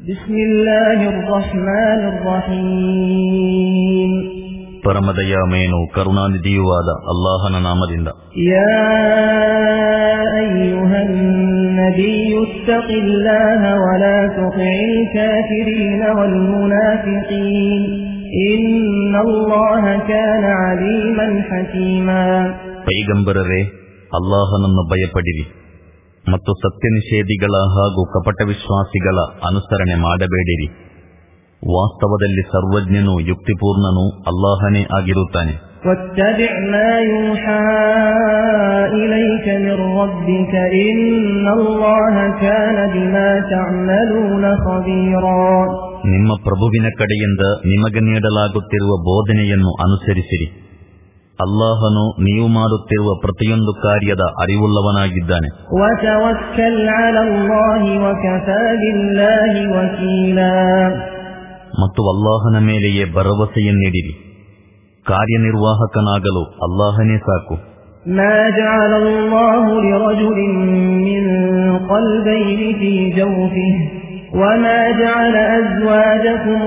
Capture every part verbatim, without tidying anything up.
ಬಿಸ್ಮಿಲ್ಲಾಹಿರ್ ರಹ್ಮಾನಿರ್ ರಹೀಮ್. ಪರಮದಯಾಮಯನು ಕರುಣಾನಿಧಿಯೂ ಆದ ಅಲ್ಲಾಹನ ನಾಮದಿಂದ. ಯಾ ಅಯ್ಯುಹನ್ ನಬಿಯ್ಯು ಇತ್ತಖಿಲ್ಲಾಹ ವಲಾ ತುತಿ'ಲ್ ಕಾಫಿರೀನ ವಲ್ ಮುನಾಫಿಕೀನ್ ಇನ್ನಲ್ಲಾಹ ಕಾನ ಅಲೀಮನ್ ಹಕೀಮಾ. ಪೈಗಂಬರರೇ, ಅಲ್ಲಾಹನನ್ನು ಭಯಪಡಿರಿ ಮತ್ತು ಸತ್ಯ ನಿಷೇಧಿಗಳ ಹಾಗೂ ಕಪಟ ವಿಶ್ವಾಸಿಗಳ ಅನುಸರಣೆ ಮಾಡಬೇಡಿರಿ. ವಾಸ್ತವದಲ್ಲಿ ಸರ್ವಜ್ಞನೂ ಯುಕ್ತಿಪೂರ್ಣನೂ ಅಲ್ಲಾಹನೇ ಆಗಿರುತ್ತಾನೆ. ವತ್ತಬಿ' ಮಾ ಯೂಹಾ ಇಲೈಕ ಮಿರ್ ರಬ್ಬಿಕ ಇನ್ನಲ್ಲಾಹ ಕಾನ ಬಿಮಾ ತಅಮಲೂನ ಖಬೀರಾ. ನಿಮ್ಮ ಪ್ರಭುವಿನ ಕಡೆಯಿಂದ ನಿಮಗೆ ನೀಡಲಾಗುತ್ತಿರುವ ಬೋಧನೆಯನ್ನು ಅನುಸರಿಸಿರಿ. ಅಲ್ಲಾಹನು ನೀವು ಮಾಡುತ್ತಿರುವ ಪ್ರತಿಯೊಂದು ಕಾರ್ಯದ ಅರಿವುಳ್ಳವನಾಗಿದ್ದಾನೆ. ವತವಕ್ಕಲ್ ಅಲಲ್ಲಾಹಿ ವಕಫಾ ಬಿಲ್ಲಾಹಿ ವಕೀಲಾ. ಮತ್ತು ಅಲ್ಲಾಹನ ಮೇಲೆಯೇ ಭರವಸೆಯನ್ನಿಡಿರಿ, ಕಾರ್ಯನಿರ್ವಾಹಕನಾಗಲು ಅಲ್ಲಾಹನೇ ಸಾಕು. ಮಾ ಜಅಲಲ್ಲಾಹು ಲಿರಜುಲಿನ್ ಮಿನ್ क़ಲ್ಬೈನಿ ಫೀ ಜೌಫಿಹಿ ವಮಾ ಜಅಲ ಅಜ್ವಾಜಕುಮ್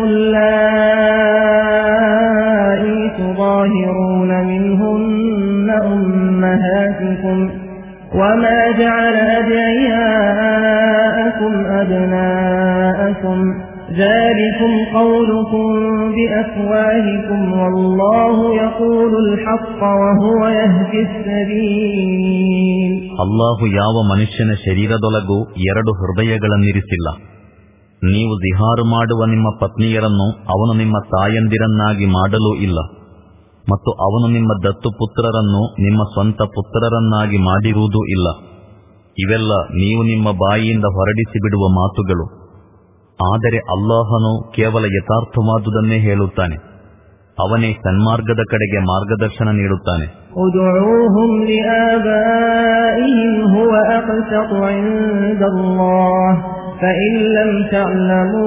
ಅಲ್ಲಾಯಿ ತುದಾಹಿರೂನ ಮಿನ್ಹುನ್ನ ಉಮ್ಮಹಾತಿಕುಮ್ ವಮಾ ಜಅಲ ಅದ್ಯಿಯಾಅಕುಮ್ ಅಬ್ನಾಅಕುಮ್ ذلكم قولكم بأفواهكم والله يقول الحق وهو يهدي السبيل. ಅಲ್ಲಾಹು ಯಾವ ಮನುಷ್ಯನ ಶರೀರದೊಳಗೂ ಎರಡು ಹೃದಯಗಳನ್ನಿರಿಸಿಲ್ಲ. ನೀವು ಜಿಹಾರು ಮಾಡುವ ನಿಮ್ಮ ಪತ್ನಿಯರನ್ನು ಅವನು ನಿಮ್ಮ ತಾಯಂದಿರನ್ನಾಗಿ ಮಾಡಲೂ ಇಲ್ಲ, ಮತ್ತು ಅವನು ನಿಮ್ಮ ದತ್ತು ಪುತ್ರರನ್ನು ನಿಮ್ಮ ಸ್ವಂತ ಪುತ್ರರನ್ನಾಗಿ ಮಾಡಿರುವುದೂ ಇಲ್ಲ. ಇವೆಲ್ಲ ನೀವು ನಿಮ್ಮ ಬಾಯಿಯಿಂದ ಹೊರಡಿಸಿ ಬಿಡುವ ಮಾತುಗಳು. ಆದರೆ ಅಲ್ಲಾಹನು ಕೇವಲ ಯಥಾರ್ಥವಾದುದನ್ನೇ ಹೇಳುತ್ತಾನೆ. ಅವನೇ ಸನ್ಮಾರ್ಗದ ಕಡೆಗೆ ಮಾರ್ಗದರ್ಶನ ನೀಡುತ್ತಾನೆ. ಉದುஊಹುಂ ಲಿಆಬಾಯಿಹಿಂ ಹುವ ಅಕ್ಸತು ಇಂದಲ್ಲಾಹ್ ಫಇನ್ ಲಂ ತಅಲಮೂ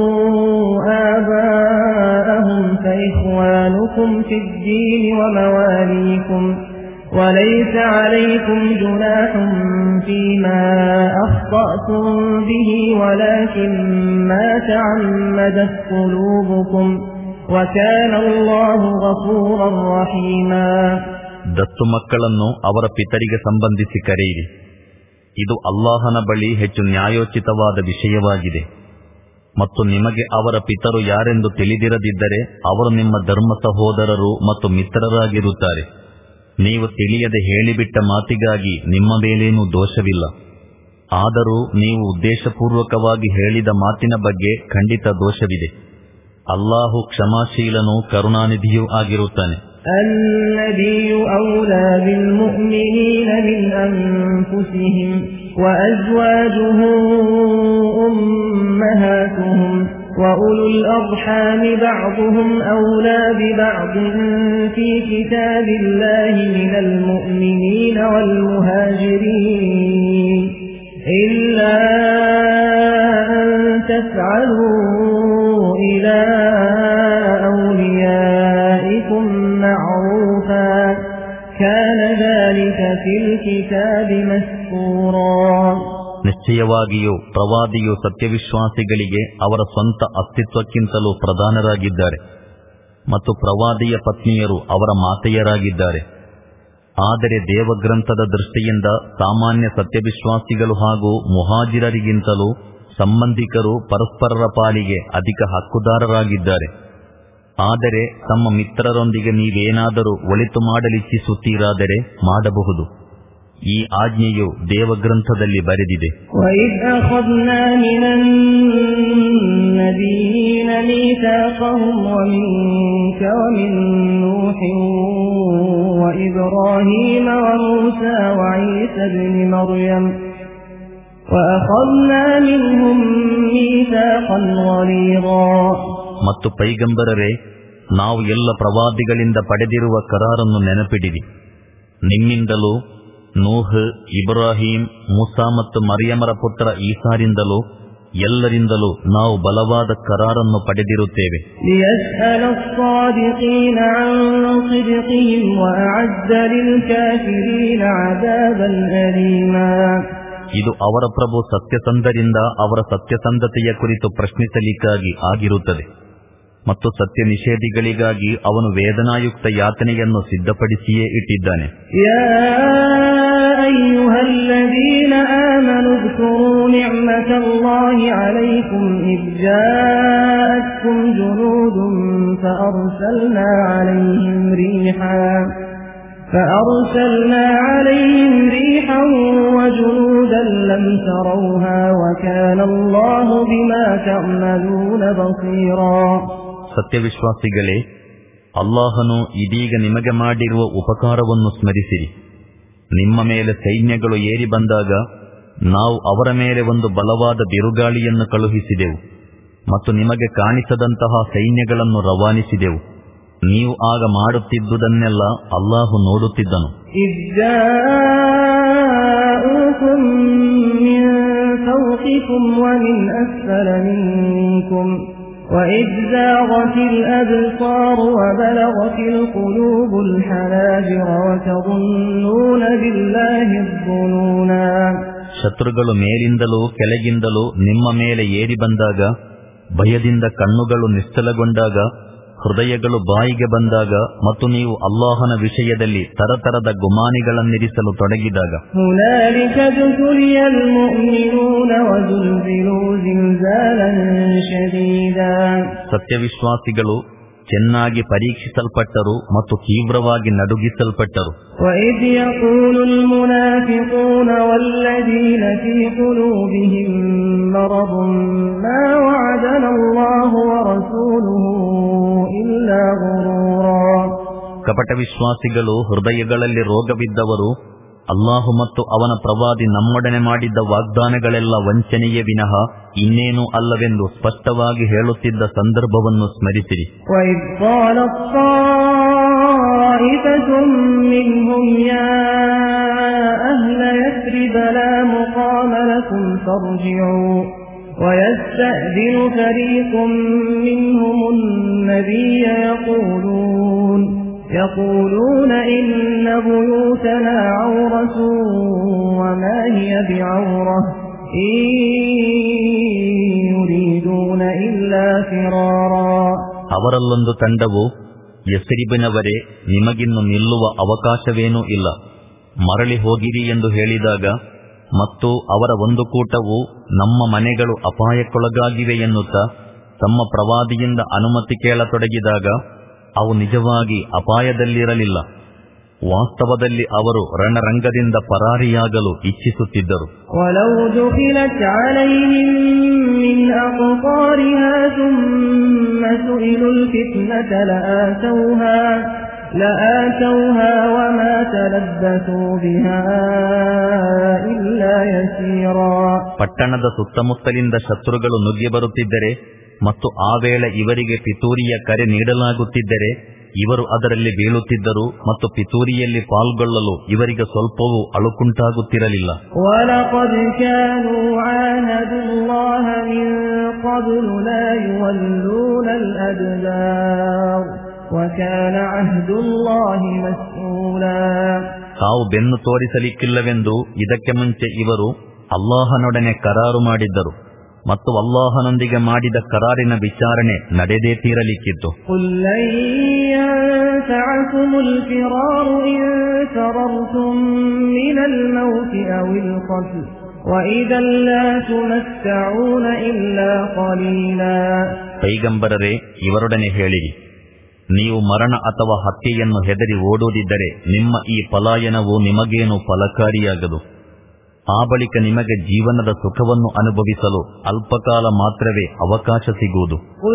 ಆಬಾಅಹುಂ ಫಇಖ್ವಾನುಕುಂ ಫಿದ್ದೀನ್ ವಮವಾಲೀಕುಂ وليس عليكم جناح فيما أخطأتم به ولكن ما تعمدت قلوبكم وكان الله غفورا رحيما. ದತ್ತು ಮಕ್ಕಳನ್ನು ಅವರ ಪಿತರಿಗೆ ಸಂಬಂಧಿಸಿ ಕರೆಯಿರಿ. ಇದು ಅಲ್ಲಾಹನ ಬಳಿ ಹೆಚ್ಚು ನ್ಯಾಯೋಚಿತವಾದ ವಿಷಯವಾಗಿದೆ. ಮತ್ತು ನಿಮಗೆ ಅವರ ಪಿತರು ಯಾರೆಂದು ತಿಳಿದಿರದಿದ್ದರೆ ಅವರು ನಿಮ್ಮ ಧರ್ಮ ಸಹೋದರರು ಮತ್ತು ಮಿತ್ರರಾಗಿರುತ್ತಾರೆ. ನೀವು ತಿಳಿಯದೆ ಹೇಳಿಬಿಟ್ಟ ಮಾತಿಗಾಗಿ ನಿಮ್ಮ ಮೇಲೇನೂ ದೋಷವಿಲ್ಲ. ಆದರೂ ನೀವು ಉದ್ದೇಶಪೂರ್ವಕವಾಗಿ ಹೇಳಿದ ಮಾತಿನ ಬಗ್ಗೆ ಖಂಡಿತ ದೋಷವಿದೆ. ಅಲ್ಲಾಹು ಕ್ಷಮಾಶೀಲನೂ ಕರುಣಾನಿಧಿಯೂ ಆಗಿರುತ್ತಾನೆ. ಅನ್ನಬಿಯು ಔಲಾ ಬಿಲ್ ಮುಅ್ಮಿನೀನ ಮಿನ್ ಅನ್ಫುಸಿಹಿಂ ವಅಜ್ವಾಜುಹು ಉಮ್ಮಹಾತುಹುಂ وأولو الأرحام بعضهم أولى ببعض في كتاب الله من المؤمنين والمهاجرين إلا أن تفعلوا إلى أوليائكم معروفا كان ذلك في الكتاب مسطورا. ನಿಶ್ಚಯವಾಗಿಯೂ ಪ್ರವಾದಿಯು ಸತ್ಯವಿಶ್ವಾಸಿಗಳಿಗೆ ಅವರ ಸ್ವಂತ ಅಸ್ತಿತ್ವಕ್ಕಿಂತಲೂ ಪ್ರಧಾನರಾಗಿದ್ದಾರೆ ಮತ್ತು ಪ್ರವಾದಿಯ ಪತ್ನಿಯರು ಅವರ ಮಾತೆಯರಾಗಿದ್ದಾರೆ. ಆದರೆ ದೇವಗ್ರಂಥದ ದೃಷ್ಟಿಯಿಂದ ಸಾಮಾನ್ಯ ಸತ್ಯವಿಶ್ವಾಸಿಗಳು ಹಾಗೂ ಮುಹಾಜಿರರಿಗಿಂತಲೂ ಸಂಬಂಧಿಕರು ಪರಸ್ಪರರ ಪಾಲಿಗೆ ಅಧಿಕ ಹಕ್ಕುದಾರರಾಗಿದ್ದಾರೆ. ಆದರೆ ತಮ್ಮ ಮಿತ್ರರೊಂದಿಗೆ ನೀವೇನಾದರೂ ಒಳಿತು ಮಾಡಲಿಚ್ಛಿಸುತ್ತೀರಾದರೆ ಮಾಡಬಹುದು. ಈ ಆಜ್ಞೆಯು ದೇವಗ್ರಂಥದಲ್ಲಿ ಬರೆದಿದೆ. وَإِذْ أَخَذْنَا مِنَ النَّبِيِّينَ مِيثَاقَهُمْ وَمِنكَ وَمِن نُّوحٍ وَإِبْرَاهِيمَ وَمُوسَى وَعِيسَى ابْنِ مَرْيَمَ وَأَخَذْنَا مِنْهُم مِّيثَاقًا غَلِيظًا. ಮತ್ತು ಪೈಗಂಬರರೇ, ನಾವು ಎಲ್ಲ ಪ್ರವಾದಿಗಳಿಂದ ಪಡೆದಿರುವ ಕರಾರನ್ನು ನೆನಪಿಡಿರಿ. ನಿಮ್ಮಿಂದಲೂ ನೂಹ್, ಇಬ್ರಾಹಿಂ, ಮೂಸಾ ಮತ್ತು ಮರಿಯಮರ ಪುತ್ರ ಈಸಾರಿಂದಲೂ ಎಲ್ಲರಿಂದಲೂ ನಾವು ಬಲವಾದ ಕರಾರನ್ನು ಪಡೆದಿರುತ್ತೇವೆ. ಇದು ಅವರ ಪ್ರಭು ಸತ್ಯಸಂಧರಿಂದ ಅವರ ಸತ್ಯಸಂಧತೆಯ ಕುರಿತು ಪ್ರಶ್ನಿಸಲಿಕ್ಕಾಗಿ ಆಗಿರುತ್ತದೆ. ಮತ್ತು ಸತ್ಯ ನಿಷೇಧಿಗಳಿಗಾಗಿ ಅವನು ವೇದನಾಯುಕ್ತ ಯಾತನೆಯನ್ನು ಸಿದ್ಧಪಡಿಸಿಯೇ ಇಟ್ಟಿದ್ದಾನೆ. ಯಾ ಅಯ್ಯುಹಲ್ಲದೀನ ಆಮನು ذ್ಕುರೂ ನಿಅಮತಲ್ಲಾಹಿ ಅಲೈಕುಂ ಇದ್ ಜಾಅತ್ಕುಂ ಜುನೂದುಂ ಫಅರ್ಸಲ್ನಾ ಅಲೈಹಿಂ ರೀಹನ್ فأرسلنا عليهم ريحا وجنودا لم تروها وكان الله بما تعملون بصيرا. ಸತ್ಯವಿಶ್ವಾಸಿಗಳೇ, ಅಲ್ಲಾಹನು ಇದೀಗ ನಿಮಗೆ ಮಾಡಿರುವ ಉಪಕಾರವನ್ನು ಸ್ಮರಿಸಿರಿ. ನಿಮ್ಮ ಮೇಲೆ ಸೈನ್ಯಗಳು ಏರಿ ಬಂದಾಗ ನಾವು ಅವರ ಮೇಲೆ ಒಂದು ಬಲವಾದ ಬಿರುಗಾಳಿಯನ್ನು ಕಳುಹಿಸಿದೆವು ಮತ್ತು ನಿಮಗೆ ಕಾಣಿಸದಂತಹ ಸೈನ್ಯಗಳನ್ನು ರವಾನಿಸಿದೆವು. ನೀವು ಆಗ ಮಾಡುತ್ತಿದ್ದುದನ್ನೆಲ್ಲ ಅಲ್ಲಾಹು ನೋಡುತ್ತಿದ್ದನು. وَإِذْ زَاغَتِ الْأَبْصَارُ وَبَلَغَتِ الْقُلُوبُ الْحَنَاجِرَ وَتَظُنُّونَ بِاللَّهِ الظُّنُونَا. ಶತ್ರುಗಳು ಮೇಲಿಂದಲೂ ಕೆಳಗಿಂದಲೂ ನಿಮ್ಮ ಮೇಲೆ ಏರಿ ಬಂದಾಗ, ಭಯದಿಂದ ಕಣ್ಣುಗಳು ನಿಶ್ಚಲಗೊಂಡಾಗ, ಹೃದಯಗಳು ಬಾಯಿಗೆ ಬಂದಾಗ ಮತ್ತು ನೀವು ಅಲ್ಲಾಹನ ವಿಷಯದಲ್ಲಿ ತರತರದ ಗುಮಾನಿಗಳನ್ನಿರಿಸಲು ತೊಡಗಿದಾಗ, ಸತ್ಯವಿಶ್ವಾಸಿಗಳು ಚೆನ್ನಾಗಿ ಪರೀಕ್ಷಿಸಲ್ಪಟ್ಟರು ಮತ್ತು ತೀವ್ರವಾಗಿ ನಡುಗಿಸಲ್ಪಟ್ಟರು. وَإِذْ يَقُولُ الْمُنَافِقُونَ وَالَّذِينَ فِي قُلُوبِهِم مَّرَضٌ مَّا وَعَدَنَا اللَّهُ وَرَسُولُهُ إِلَّا غُرُورًا. ಕಪಟ ವಿಶ್ವಾಸಿಗಳು, ಹೃದಯಗಳಲ್ಲಿ ರೋಗವಿದ್ದವರು, ಅಲ್ಲಾಹು ಮತ್ತು ಅವನ ಪ್ರವಾದಿ ನಮ್ಮೊಡನೆ ಮಾಡಿದ್ದ ವಾಗ್ದಾನಗಳೆಲ್ಲ ವಂಚನೆಯೇ ವಿನಃ ಇನ್ನೇನೂ ಅಲ್ಲವೆಂದು ಸ್ಪಷ್ಟವಾಗಿ ಹೇಳುತ್ತಿದ್ದ ಸಂದರ್ಭವನ್ನು ಸ್ಮರಿಸಿರಿ. وَإِذْ قَالَتْ طَائِفَةٌ مِّنْهُمْ يَا أَهْلَ يَثْرِبَ لَا مُقَامَ لَكُمْ فَارْجِعُوا وَيَسْتَأْذِنُ فَرِيقٌ مِّنْهُمُ النَّبِيَّ يَقُولُونَ يقولون إن بيوتنا عورة وما هي بعورة إن يريدون إلا فرارا. ಅವರಲ್ಲೊಂದು ತಂಡವು, ಯಸ್ರಿಬಿನವರೇ, ನಿಮಗಿನ್ನು ನಿಲ್ಲುವ ಅವಕಾಶವೇನೂ ಇಲ್ಲ, ಮರಳಿ ಹೋಗಿರಿ ಎಂದು ಹೇಳಿದಾಗ, ಮತ್ತು ಅವರ ಒಂದು ಕೂಟವು ನಮ್ಮ ಮನೆಗಳು ಅಪಾಯಕ್ಕೊಳಗಾಗಿವೆ ಎನ್ನುತ್ತಾ ತಮ್ಮ ಪ್ರವಾದಿಯಿಂದ ಅನುಮತಿ ಕೇಳತೊಡಗಿದಾಗ ಅವು ನಿಜವಾಗಿ ಅಪಾಯದಲ್ಲಿರಲಿಲ್ಲ. ವಾಸ್ತವದಲ್ಲಿ ಅವರು ರಣರಂಗದಿಂದ ಪರಾರಿಯಾಗಲು ಇಚ್ಛಿಸುತ್ತಿದ್ದರು. وَلَوْ دُخِلَتْ عَلَيْهِمْ مِنْ أَقْطَارِهَا ثُمَّ سُئِلُوا الْفِتْنَةَ لَآتَوْهَا لَآتَوْهَا وَمَا تَلَبَّثُوا بِهَا إِلَّا يَسِيرًا. ಪಟ್ಟಣದ ಸುತ್ತಮುತ್ತಲಿಂದ ಶತ್ರುಗಳು ನುಗ್ಗಿ ಬರುತ್ತಿದ್ದರೆ ಮತ್ತು ಆ ವೇಳೆ ಇವರಿಗೆ ಪಿತೂರಿಯ ಕರೆ ನೀಡಲಾಗುತ್ತಿದ್ದರೆ ಇವರು ಅದರಲ್ಲಿ ಬೀಳುತ್ತಿದ್ದರು ಮತ್ತು ಪಿತೂರಿಯಲ್ಲಿ ಪಾಲ್ಗೊಳ್ಳಲು ಇವರಿಗೆ ಸ್ವಲ್ಪವೂ ಅಳುಕುಂಟಾಗುತ್ತಿರಲಿಲ್ಲ. وَلَقَدْ كَانُوا عَاهَدُوا اللَّهَ مِن قَبْلُ لَا يُوَلُّونَ الْأَدْبَارَ وَكَانَ عَهْدُ اللَّهِ مَسْئُولًا. ತಾವು ಬೆನ್ನು ತೋರಿಸಲಿಕ್ಕಿಲ್ಲವೆಂದು ಇದಕ್ಕೆ ಮುಂಚೆ ಇವರು ಅಲ್ಲಾಹನೊಡನೆ ಕರಾರು ಮಾಡಿದ್ದರು ಮತ್ತು ಅಲ್ಲಾಹನೊಂದಿಗೆ ಮಾಡಿದ ಕರಾರಿನ ವಿಚಾರಣೆ ನಡೆದೇ ತೀರಲಿಕ್ಕಿತ್ತು. ಪೈಗಂಬರರೇ, ಇವರೊಡನೆ ಹೇಳಿರಿ, ನೀವು ಮರಣ ಅಥವಾ ಹತ್ಯೆಯನ್ನು ಹೆದರಿ ಓಡುವುದಿದ್ದರೆ ನಿಮ್ಮ ಈ ಪಲಾಯನವು ನಿಮಗೇನು ಫಲಕಾರಿಯಾಗದು. ಆ ಬಳಿಕ ನಿಮಗೆ ಜೀವನದ ಸುಖವನ್ನು ಅನುಭವಿಸಲು ಅಲ್ಪಕಾಲ ಮಾತ್ರವೇ ಅವಕಾಶ ಸಿಗುವುದು.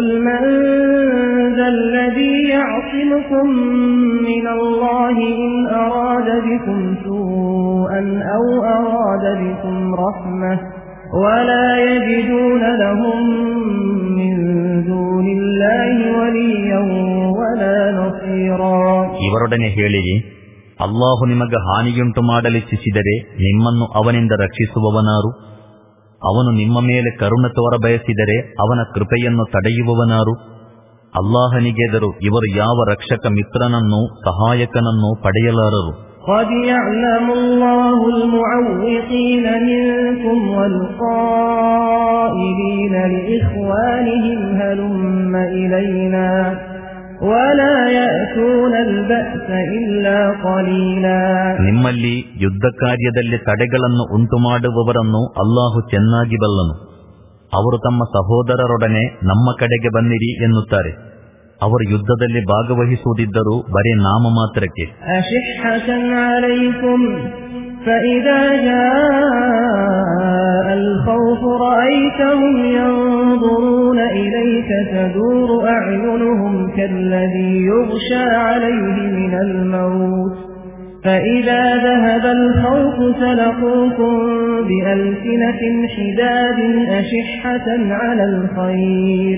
ಇವರೊಡನೆ ಹೇಳಿರಿ, ಅಲ್ಲಾಹು ನಿಮಗೆ ಹಾನಿಯುಂಟು ಮಾಡಲಿಚ್ಛಿಸಿದರೆ ನಿಮ್ಮನ್ನು ಅವನಿಂದ ರಕ್ಷಿಸುವವನಾರು? ಅವನು ನಿಮ್ಮ ಮೇಲೆ ಕರುಣೆ ತೋರ ಬಯಸಿದರೆ ಅವನ ಕೃಪೆಯನ್ನು ತಡೆಯುವವನಾರು? ಅಲ್ಲಾಹನಿಗೆದರು ಇವರು ಯಾವ ರಕ್ಷಕ ಮಿತ್ರನನ್ನೂ ಸಹಾಯಕನನ್ನೂ ಪಡೆಯಲಾರರು. قد يعلم الله المعوقين منكم والقائلين لإخوانهم هلم إلينا ولا يأتون البأس إلا قليلا. ನಿಮ್ಮಲ್ಲಿ ಯುದ್ಧ ಕಾರ್ಯದಲ್ಲಿ ತಡೆಗಳನ್ನು ಉಂಟು ಮಾಡುವವರನ್ನು ಅಲ್ಲಾಹು ಚೆನ್ನಾಗಿ ಬಲ್ಲನು. ಅವರು ತಮ್ಮ ಸಹೋದರರೊಡನೆ ನಮ್ಮ ಕಡೆಗೆ ಬನ್ನಿರಿ ಎನ್ನುತ್ತಾರೆ. ಅವರು ಯುದ್ಧದಲ್ಲಿ ಭಾಗವಹಿಸುವುದಿದ್ದರೂ ಬರೀ ನಾಮ ಮಾತ್ರಕ್ಕೆ. ಅಶಿಹ್ಹತನ್ ಅಲೈಕುಂ ಫಇದಾ ಜಾಅ ಅಲ್-ಖೌಫು ರಅಯ್ತಹುಂ ಯಂظುರೂನ ಇಲೈಕ ತದೂರು ಅಅ್ಯುನುಹುಂ ಕಲ್ಲದೀ ಯುಗ್ಶಾ ಅಲೈಹಿ ಮಿನಲ್ ಮೌತ್ فإذا ذهب الخوف سلقوكم بألسنة حداد أشحة على الخير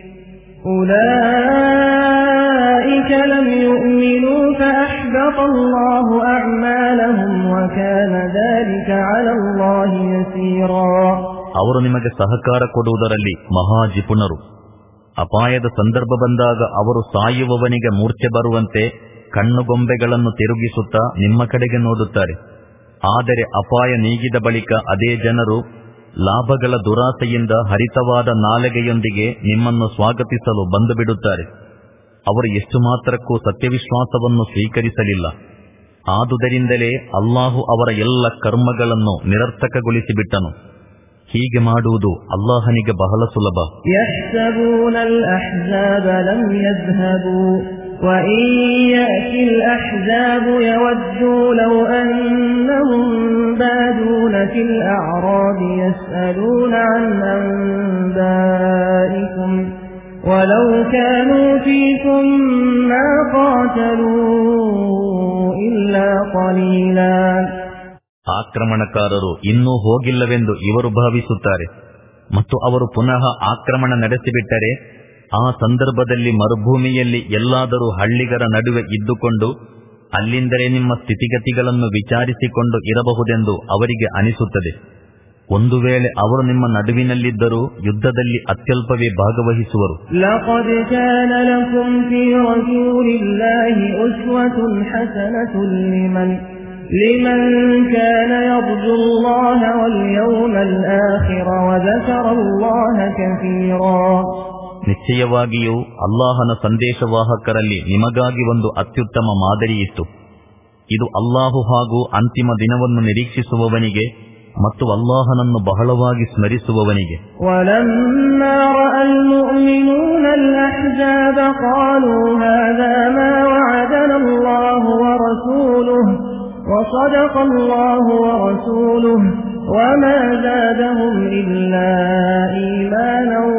أولئك لم يؤمنوا فأحبط الله أعمالهم وكان ذلك على الله يسيرا. ಅವರು ನಿಮಗೆ ಸಹಕಾರ ಕೊಡುವುದರಲ್ಲಿ ಮಹಾಜಿಪುಣರು. ಅಪಾಯದ ಸಂದರ್ಭ ಬಂದಾಗ ಅವರು ಸಾಯುವವನಿಗೆ ಮೂರ್ಛೆ ಬರುವಂತೆ ಕಣ್ಣುಗೊಂಬೆಗಳನ್ನು ತಿರುಗಿಸುತ್ತಾ ನಿಮ್ಮ ಕಡೆಗೆ ನೋಡುತ್ತಾರೆ. ಆದರೆ ಅಪಾಯ ನೀಗಿದ ಬಳಿಕ ಅದೇ ಜನರು ಲಾಭಗಳ ದುರಾಸೆಯಿಂದ ಹರಿತವಾದ ನಾಲಿಗೆಯೊಂದಿಗೆ ನಿಮ್ಮನ್ನು ಸ್ವಾಗತಿಸಲು ಬಂದು ಬಿಡುತ್ತಾರೆ. ಅವರು ಎಷ್ಟು ಮಾತ್ರಕ್ಕೂ ಸತ್ಯವಿಶ್ವಾಸವನ್ನು ಸ್ವೀಕರಿಸಲಿಲ್ಲ. ಆದುದರಿಂದಲೇ ಅಲ್ಲಾಹು ಅವರ ಎಲ್ಲ ಕರ್ಮಗಳನ್ನು ನಿರರ್ಥಕಗೊಳಿಸಿಬಿಟ್ಟನು. ಹೀಗೆ ಮಾಡುವುದು ಅಲ್ಲಾಹನಿಗೆ ಬಹಳ ಸುಲಭ. وَإِنْ يَأْتِ الْأَحْزَابُ يَوَدُّوا لَوْ أَنَّهُمْ بَادُونَ فِي الْأَعْرَابِ يَسْأَلُونَ عَنْ أَنْبَائِكُمْ وَلَوْ كَانُوا فِيكُمْ مَا قَاتَلُوا إِلَّا قَلِيلًا. ಆಕ್ರಮಣಕಾರರು ಇನ್ನೂ ಹೋಗಿಲ್ಲವೆಂದು ಇವರು ಭಾವಿಸುತ್ತಾರೆ ಮತ್ತು ಅವರು ಪುನಃ ಆಕ್ರಮಣ ನಡೆಸಿಬಿಟ್ಟರೆ ಆ ಸಂದರ್ಭದಲ್ಲಿ ಮರುಭೂಮಿಯಲ್ಲಿ ಎಲ್ಲಾದರೂ ಹಳ್ಳಿಗರ ನಡುವೆ ಇದ್ದುಕೊಂಡು ಅಲ್ಲಿಂದಲೇ ನಿಮ್ಮ ಸ್ಥಿತಿಗತಿಗಳನ್ನು ವಿಚಾರಿಸಿಕೊಂಡು ಇರಬಹುದೆಂದು ಅವರಿಗೆ ಅನಿಸುತ್ತದೆ. ಒಂದು ವೇಳೆ ಅವರು ನಿಮ್ಮ ನಡುವಿನಲ್ಲಿದ್ದರೂ ಯುದ್ಧದಲ್ಲಿ ಅತ್ಯಲ್ಪವೇ ಭಾಗವಹಿಸುವರು. ಲक़ದ್ ಕಾನ ಲಕುಂ ಫೀ ರಸೂಲಿಲ್ಲಾಹಿ ಉಸ್ವತುನ್ ಹಸನತುನ್ ಲಿಮನ್ ಲಿಮನ್ ಕಾನ ಯರ್ಜುಲ್ಲಾಹ ವಲ್ ಯೌಮಲ್ ಆಖಿರ ವದಕರಲ್ಲಾಹ ಕಸೀರಾ. ನಿಶ್ಚಯವಾಗಿಯೂ ಅಲ್ಲಾಹನ ಸಂದೇಶವಾಹಕರಲ್ಲಿ ನಿಮಗಾಗಿ ಒಂದು ಅತ್ಯುತ್ತಮ ಮಾದರಿಯಿತ್ತು. ಇದು ಅಲ್ಲಾಹು ಹಾಗೂ ಅಂತಿಮ ದಿನವನ್ನು ನಿರೀಕ್ಷಿಸುವವನಿಗೆ ಮತ್ತು ಅಲ್ಲಾಹನನ್ನು ಬಹಳವಾಗಿ ಸ್ಮರಿಸುವವನಿಗೆ. ವಲಮ್ಮಾ ರಅಲ್ ಮುಅ್ಮಿನೂನ ಅಲ್-ಅಹ್ಜಾಬ ಖಾಲೂ ಹಾದಾ ಮಾ ವಅದನಲ್ಲಾಹು ವರಸೂಲುಹು ವಸದಕಲ್ಲಾಹು ವರಸೂಲುಹು ವಮಾ ಝಾದಹುಂ ಇಲ್ಲಾ ಈಮಾನನ್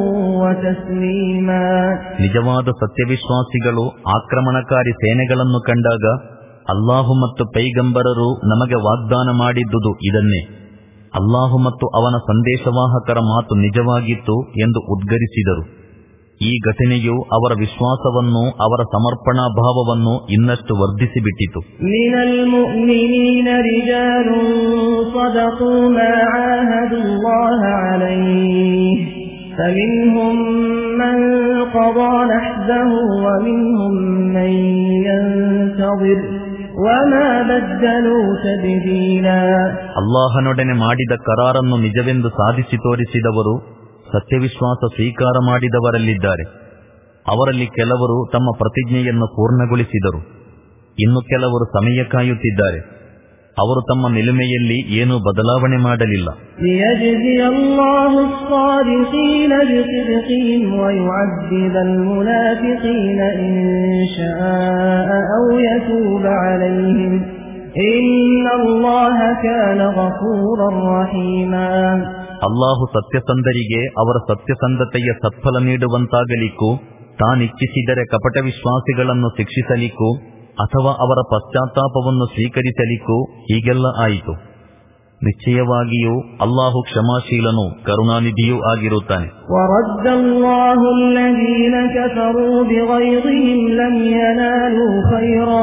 ವತಸ್ಲೀಮಾ. ನಿಜವಾದ ಸತ್ಯವಿಶ್ವಾಸಿಗಳು ಆಕ್ರಮಣಕಾರಿ ಸೇನೆಗಳನ್ನು ಕಂಡಾಗ ಅಲ್ಲಾಹು ಮತ್ತು ಪೈಗಂಬರರು ನಮಗೆ ವಾಗ್ದಾನ ಮಾಡಿದ್ದುದು ಇದನ್ನೇ, ಅಲ್ಲಾಹು ಮತ್ತು ಅವನ ಸಂದೇಶವಾಹಕರ ಮಾತು ನಿಜವಾಗಿತ್ತು ಎಂದು ಉದ್ಗರಿಸಿದರು. ಈ ಘಟನೆಯು ಅವರ ವಿಶ್ವಾಸವನ್ನು, ಅವರ ಸಮರ್ಪಣಾ ಭಾವವನ್ನು ಇನ್ನಷ್ಟು ವರ್ಧಿಸಿಬಿಟ್ಟಿತು. ಮಿನಲ್ ಮುಅ್ಮಿನೀನ ರಿಜಾಲುನ್ ಸದಕೂ ಮಾ ಆಹದುಲ್ಲಾಹ ಅಲೈಹಿ فمنهم من قضى نحبه ومنهم من ينتظر وما بدلوا تبديلا. ಅಲ್ಲಾಹನೊಡನೆ ಮಾಡಿದ ಕರಾರನ್ನು ನಿಜವೆಂದು ಸಾಧಿಸಿ ತೋರಿಸಿದವರು ಸತ್ಯವಿಶ್ವಾಸ ಸ್ವೀಕಾರ ಮಾಡಿದವರಲ್ಲಿದ್ದಾರೆ. ಅವರಲ್ಲಿ ಕೆಲವರು ತಮ್ಮ ಪ್ರತಿಜ್ಞೆಯನ್ನು ಪೂರ್ಣಗೊಳಿಸಿದರು, ಇನ್ನು ಕೆಲವರು ಸಮಯ ಕಾಯುತ್ತಿದ್ದಾರೆ. ಅವರು ತಮ್ಮ ನಿಲುಮೆಯಲ್ಲಿ ಏನೂ ಬದಲಾವಣೆ ಮಾಡಲಿಲ್ಲ. ಲಿಯಜ್ಜಿಯ ಅಲ್ಲಾಹು ಸ್ಸಾದಿಕೀನ ಬಿಸಿದ್ಕಿಹಿಂ ವಯುಅದ್ದಿಬ ಅಲ್-ಮುನಾಫಿಕೀನ ಇನ್ ಶಾಅ ಔ ಯತೂಬ ಅಲೈಹಿಂ ಇನ್ನಲ್ಲಾಹ ಕಾನ ಗಫೂರರ್ ರಹೀಮಾ. ಅಲ್ಲಾಹು ಸತ್ಯಸಂಧರಿಗೆ ಅವರ ಸತ್ಯಸಂಧತೆಯ ಸತ್ಫಲ ನೀಡುವಂತಾಗಲಿಕ್ಕೂ, ತಾನಿಚ್ಛಿಸಿದರೆ ಕಪಟ ವಿಶ್ವಾಸಿಗಳನ್ನು ಶಿಕ್ಷಿಸಲಿಕ್ಕೂ ಅಥವಾ ಅವರ ಪಶ್ಚಾತ್ತಾಪವನ್ನು ಸ್ವೀಕರಿಸಲಿಕ್ಕೂ ಹೀಗೆಲ್ಲ ಆಯಿತು. ನಿಶ್ಚಯವಾಗಿಯೂ ಅಲ್ಲಾಹು ಕ್ಷಮಾಶೀಲನು ಕರುಣಾನಿಧಿಯೂ ಆಗಿರುತ್ತಾನೆ. ವರದ್ದಲ್ಲಾಹು ಅಲ್ಲದೀನ ಕಫರೂ ಬಿಗೈದಿಹಿಂ ಲಂ ಯನಾಲೂ ಖೈರಾ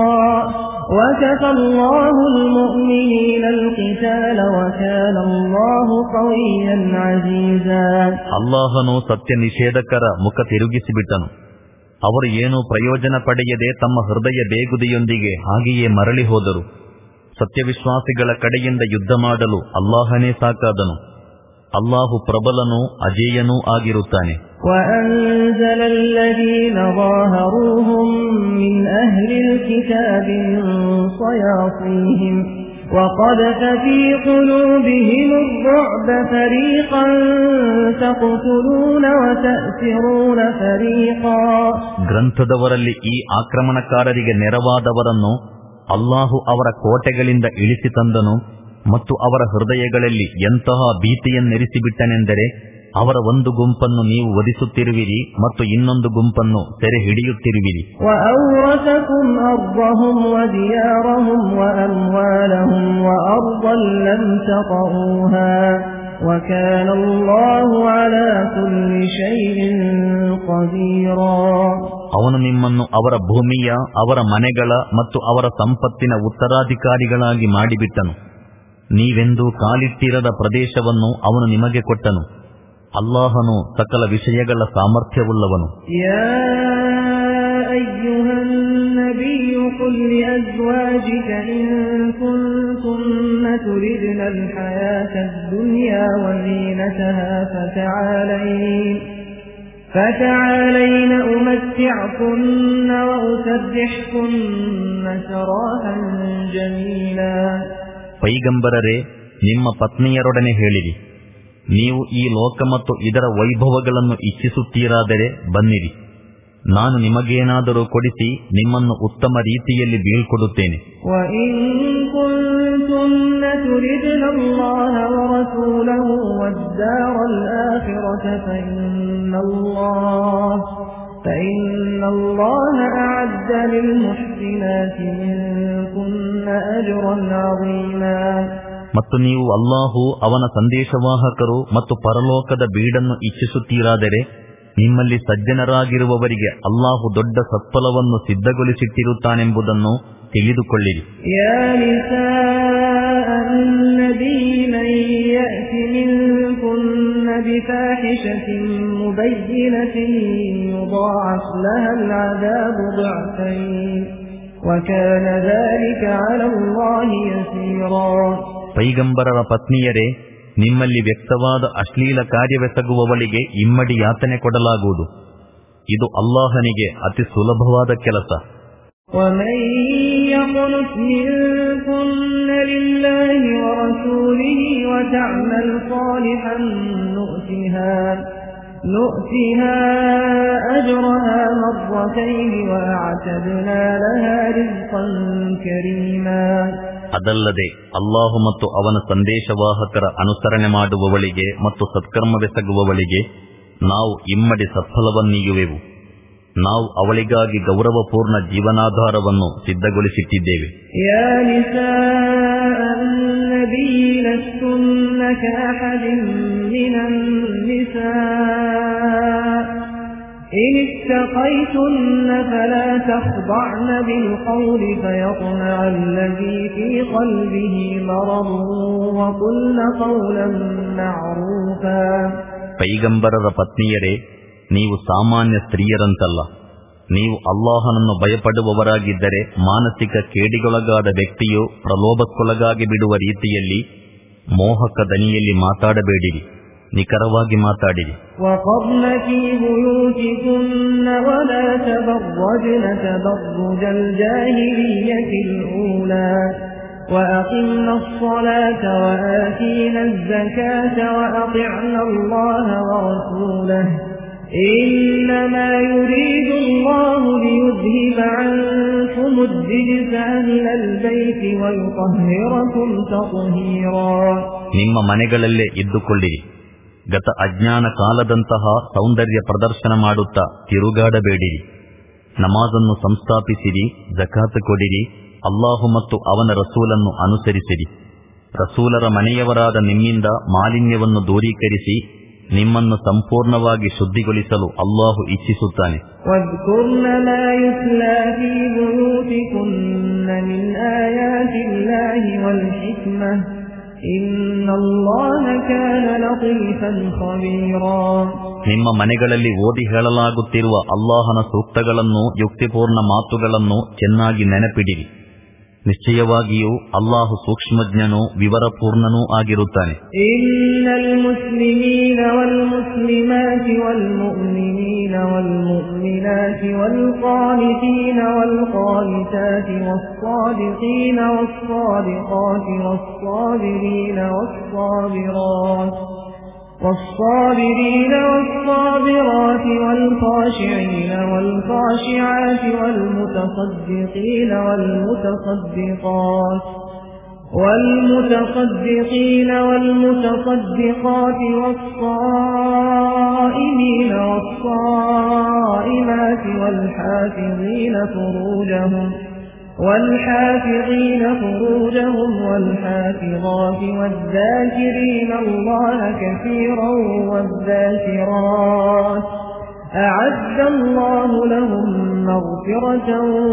ವಕಫಲ್ಲಾಹು ಅಲ್-ಮುಅ್ಮಿನೀನ ಅಲ್-ಕಿತಾಲ ವಕಾನ ಅಲ್ಲಾಹು ಕವಿಯ್ಯನ್ ಅಜೀಜಾ. ಅಲ್ಲಾಹನು ಸತ್ಯ ನಿಷೇಧಕರ ಮುಖ ತಿರುಗಿಸಿಬಿಟ್ಟನು. ಅವರು ಏನೂ ಪ್ರಯೋಜನ ಪಡೆಯದೆ ತಮ್ಮ ಹೃದಯ ಬೇಗುದಿಯೊಂದಿಗೆ ಹಾಗೆಯೇ ಮರಳಿ ಹೋದರು. ಸತ್ಯವಿಶ್ವಾಸಿಗಳ ಕಡೆಯಿಂದ ಯುದ್ಧ ಮಾಡಲು ಅಲ್ಲಾಹನೇ ಸಾಕಾದನು. ಅಲ್ಲಾಹು ಪ್ರಬಲನೂ ಅಜೇಯನೂ ಆಗಿರುತ್ತಾನೆ. وَأَنزَلَ الَّذِينَ ظَاهَرُوهُم مِّنْ أَهْلِ الْكِتَابِ مِنْ صَيَاصِيهِمْ وَقَذَفَ فِي قُلُوبِهِمُ الرُّعْبَ فَرِيقًا تَقْتُلُونَ وَتَأْسِرُونَ فَرِيقًا. ಗ್ರಂಥದವರಲ್ಲಿ ಈ ಆಕ್ರಮಣಕಾರರಿಗೆ ನೆರವಾದವರನ್ನು ಅಲ್ಲಾಹು ಅವರ ಕೋಟೆಗಳಿಂದ ಇಳಿಸಿ ತಂದನು ಮತ್ತು ಅವರ ಹೃದಯಗಳಲ್ಲಿ ಎಂತಹ ಭೀತಿಯನ್ನೆರಿಸಿಬಿಟ್ಟನೆಂದರೆ ಅವರ ಒಂದು ಗುಂಪನ್ನು ನೀವು ವಧಿಸುತ್ತಿರುವಿರಿ ಮತ್ತು ಇನ್ನೊಂದು ಗುಂಪನ್ನು ಸೆರೆ ಹಿಡಿಯುತ್ತಿರುವಿರಿ. وَأَوْرَثَكُمْ أَرْضَهُمْ وَدِيَارَهُمْ وَأَمْوَالَهُمْ وَأَرْضًا لَّمْ تَطَئُوهَا وَكَانَ اللَّهُ عَلَى كُلِّ شَيْءٍ قَدِيرًا. ಅವನು ನಿಮ್ಮನ್ನು ಅವರ ಭೂಮಿಯ, ಅವರ ಮನೆಗಳ ಮತ್ತು ಅವರ ಸಂಪತ್ತಿನ ಉತ್ತರಾಧಿಕಾರಿಗಳಾಗಿ ಮಾಡಿಬಿಟ್ಟನು. ನೀವೆಂದೂ ಕಾಲಿಟ್ಟಿರದ ಪ್ರದೇಶವನ್ನು ಅವನು ನಿಮಗೆ ಕೊಟ್ಟನು. ಅಲ್ಲಾಹನು ಸಕಲ ವಿಷಯಗಳ ಸಾಮರ್ಥ್ಯವುಳ್ಳವನು. ಯಾ ಅಯ್ಯುಹನ್ ನಬಿಯು ಕುಲ್ ಲಿಅಜ್ವಾಜಿಕ ಇನ್ ಕುಂತುನ್ನ ತುರಿದ್ನಲ್ ಹಯಾತದ್ ದುನ್ಯಾ ವಜೀನತಹಾ ಫತಆಲೈನ್ فَتَعَالَيْنَ أُمَتِّعْكُنَّ وَأُسَرِّحْكُنَّ سَرَاحًا جَمِيلًا. ಪೈಗಂಬರರೇ, ನಿಮ್ಮ ಪತ್ನಿಯರೊಡನೆ ಹೇಳಿರಿ, ನೀವು ಈ ಲೋಕ ಮತ್ತು ಇದರ ವೈಭವಗಳನ್ನು ಇಚ್ಛಿಸುತ್ತೀರಾದರೆ ಬನ್ನಿರಿ, ನಾನು ನಿಮಗೇನಾದರೂ ಕೊಡಿಸಿ ನಿಮ್ಮನ್ನು ಉತ್ತಮ ರೀತಿಯಲ್ಲಿ ಬೀಳ್ಕೊಡುತ್ತೇನೆ. ಮತ್ತು ನೀವು ಅಲ್ಲಾಹು ಅವನ ಸಂದೇಶವಾಹಕರು ಮತ್ತು ಪರಲೋಕದ ಬೀಡನ್ನು ಇಚ್ಛಿಸುತ್ತೀರಾದರೆ ನಿಮ್ಮಲ್ಲಿ ಸಜ್ಜನರಾಗಿರುವವರಿಗೆ ಅಲ್ಲಾಹು ದೊಡ್ಡ ಸತ್ಫಲವನ್ನು ಸಿದ್ಧಗೊಳಿಸಿಟ್ಟಿರುತ್ತಾನೆಂಬುದನ್ನು ತಿಳಿದುಕೊಳ್ಳಿರಿ. ಯಾ ನಿಸಾಅನ್ ನಬಿಯ್ಯ ಮನ್ ಯಅತಿ ಮಿನ್ಕುನ್ನ ಬಿಫಾಹಿಶತಿನ್ ಮುಬಯ್ಯಿನತಿನ್ ಯುದಾಅಫ್ ಲಹಲ್ ಅದಾಬು ದುಅಫೈನ್ ವಕಾನ ذلك ಅಲಾ ಅಲ್ಲಾಹಿ ಯಸೀರಾ. ಪೈಗಂಬರರ ಪತ್ನಿಯರೇ, ನಿಮ್ಮಲ್ಲಿ ವ್ಯಕ್ತವಾದ ಅಶ್ಲೀಲ ಕಾರ್ಯವೆಸಗುವವಳಿಗೆ ಇಮ್ಮಡಿ ಯಾತನೆ ಕೊಡಲಾಗುವುದು. ಇದು ಅಲ್ಲಾಹನಿಗೆ ಅತಿ ಸುಲಭವಾದ ಕೆಲಸ. وَمَن يَقْنُتْ مِنكُنَّ لِلَّهِ وَرَسُولِهِ وَتَعْمَلْ صَالِحًا نُؤْتِهَا نُؤْتِهَا أَجْرَهَا مَرَّتَيْنِ وَأَعْتَدْنَا لَهَا رِزْقًا كَرِيمًا. ಅದಲ್ಲದೆ ಅಲ್ಲಾಹು ಮತ್ತು ಅವನ ಸಂದೇಶವಾಹಕರ ಅನುಸರಣೆ ಮಾಡುವವಳಿಗೆ ಮತ್ತು ಸತ್ಕರ್ಮವೆಸಗುವವಳಿಗೆ ನಾವು ಇಮ್ಮಡಿ ಸತ್ಫಲವನ್ನೀಯುವೆವು. ನಾವು ಅವಳಿಗಾಗಿ ಗೌರವಪೂರ್ಣ ಜೀವನಾಧಾರವನ್ನು ಸಿದ್ಧಗೊಳಿಸಿಟ್ಟಿದ್ದೇವೆ. ಯಾ ನಿಸಾಅನ್ ನಬಿಯ್ಯ ಲಸ್ತುನ್ನ ಕಅಹದಿನ್ ಮಿನನ್ ನಿಸಾ إن اتقيتن فلا تخضعن بالقول فيطمع الذي في قلبه مرض وقلن قولا معروفا. ಪೈಗಂಬರರ ಪತ್ನಿಯರೇ, ನೀವು ಸಾಮಾನ್ಯ ಸ್ತ್ರೀಯರಂತಲ್ಲ. ನೀವು ಅಲ್ಲಾಹನನ್ನು ಭಯಪಡುವವರಾಗಿದ್ದರೆ ಮಾನಸಿಕ ಕೇಡಿಗೊಳಗಾದ ವ್ಯಕ್ತಿಯು ಪ್ರಲೋಭಕ್ಕೊಳಗಾಗಿ ಬಿಡುವ ರೀತಿಯಲ್ಲಿ ಮೋಹಕ ದನಿಯಲ್ಲಿ ಮಾತಾಡಬೇಡಿರಿ, ನಿಖರವಾಗಿ ಮಾತಾಡಿರಿ. وَقَرْنَ فِي بُيُوتِكُنَّ وَلَا تَبَرَّجْنَ تَبَرُّجَ الْجَاهِلِيَّةِ الْأُولَى وَأَقِمْنَ الصَّلَاةَ وَآتِينَ الزَّكَاةَ وَأَطِعْنَ اللَّهَ وَرَسُولَهُ إِنَّمَا يُرِيدُ اللَّهُ لِيُذْهِبَ عَنكُمُ الرِّجْسَ أَهْلَ الْبَيْتِ وَيُطَهِّرَكُمْ تَطْهِيرًا. ನಿಮ್ಮ ಮನೆಗಳಲ್ಲೇ ಇದ್ದುಕೊಳ್ಳಿರಿ. ಗತ ಅಜ್ಞಾನ ಕಾಲದಂತಹ ಸೌಂದರ್ಯ ಪ್ರದರ್ಶನ ಮಾಡುತ್ತಾ ತಿರುಗಾಡಬೇಡಿರಿ. ನಮಾಜನ್ನು ಸಂಸ್ಥಾಪಿಸಿರಿ, ಜಕಾತ್ ಕೊಡಿರಿ, ಅಲ್ಲಾಹು ಮತ್ತು ಅವನ ರಸೂಲನ್ನು ಅನುಸರಿಸಿರಿ. ರಸೂಲರ ಮನೆಯವರಾದ ನಿಮ್ಮಿಂದ ಮಾಲಿನ್ಯವನ್ನು ದೂರೀಕರಿಸಿ ನಿಮ್ಮನ್ನು ಸಂಪೂರ್ಣವಾಗಿ ಶುದ್ಧಿಗೊಳಿಸಲು ಅಲ್ಲಾಹು ಇಚ್ಛಿಸುತ್ತಾನೆ. واذكرن ما يتلى في بيوتكن من آيات الله والحكمة إن الله كان لطيفا خبيرا. ನಿಮ್ಮ ಮನೆಗಳಲ್ಲಿ ಓದಿ ಹೇಳಲಾಗುತ್ತಿರುವ ಅಲ್ಲಾಹನ ಸೂಕ್ತಗಳನ್ನು, ಯುಕ್ತಿಪೂರ್ಣ ಮಾತುಗಳನ್ನು ಚೆನ್ನಾಗಿ ನೆನಪಿಡಿರಿ. ನಿಶ್ಚಯವಾಗಿಯೂ ಅಲ್ಲಾಹು ಸೂಕ್ಷ್ಮಜ್ಞನೂ ವಿವರಪೂರ್ಣನೂ ಆಗಿರುತ್ತಾನೆ. ಇನ್ನಲ್ ಮುಸ್ಲಿಮೀನ ವಲ್ ಮುಸ್ಲಿಮಾತಿ ವಲ್ ಮುಅ್ಮಿನೀನ ವಲ್ ಮುಅ್ಮಿನಾತಿ ವಲ್ ಖಾನಿತೀನ ವಲ್ ಖಾನಿತಾತಿ ವಸ್ ಸಾದಿಕೀನ ವಸ್ ಸಾದಿಕಾತಿ ವಸ್ ಸಾಬಿರೀನ ವಸ್ ಸಾಬಿರಾತ್ والصابرين والصابرات والخاشعين والخاشعات والمتصدقين والمتصدقات والمتصدقين والمتصدقات والصائمين والصائمات والحافظين فروجهم والحافظين فروجهم والحافظات والذاكرين الله كثيرا والذاكرات أعد الله لهم مغفرة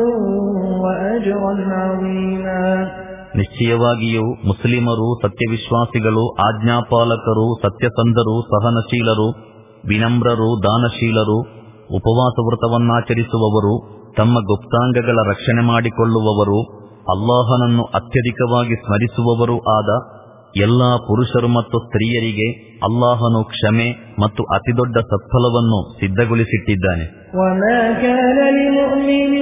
وأجرا عظيما. ನಿಶ್ಚಯವಾಗಿಯೂ ಮುಸ್ಲಿಮರು, ಸತ್ಯವಿಶ್ವಾಸಿಗಳು, ಆಜ್ಞಾಪಾಲಕರು, ಸತ್ಯಸಂಧರು, ಸಹನಶೀಲರು, ವಿನಮ್ರರು, ದಾನಶೀಲರು, ಉಪವಾಸ ವ್ರತವನ್ನಾಚರಿಸುವವರು, ತಮ್ಮ ಗುಪ್ತಾಂಗಗಳ ರಕ್ಷಣೆ ಮಾಡಿಕೊಳ್ಳುವವರು, ಅಲ್ಲಾಹನನ್ನು ಅತ್ಯಧಿಕವಾಗಿ ಸ್ಮರಿಸುವವರೂ ಆದ ಎಲ್ಲಾ ಪುರುಷರು ಮತ್ತು ಸ್ತ್ರೀಯರಿಗೆ ಅಲ್ಲಾಹನು ಕ್ಷಮೆ ಮತ್ತು ಅತಿದೊಡ್ಡ ಸತ್ಫಲವನ್ನು ಸಿದ್ಧಗೊಳಿಸಿಟ್ಟಿದ್ದಾನೆ. وما كان لمؤمن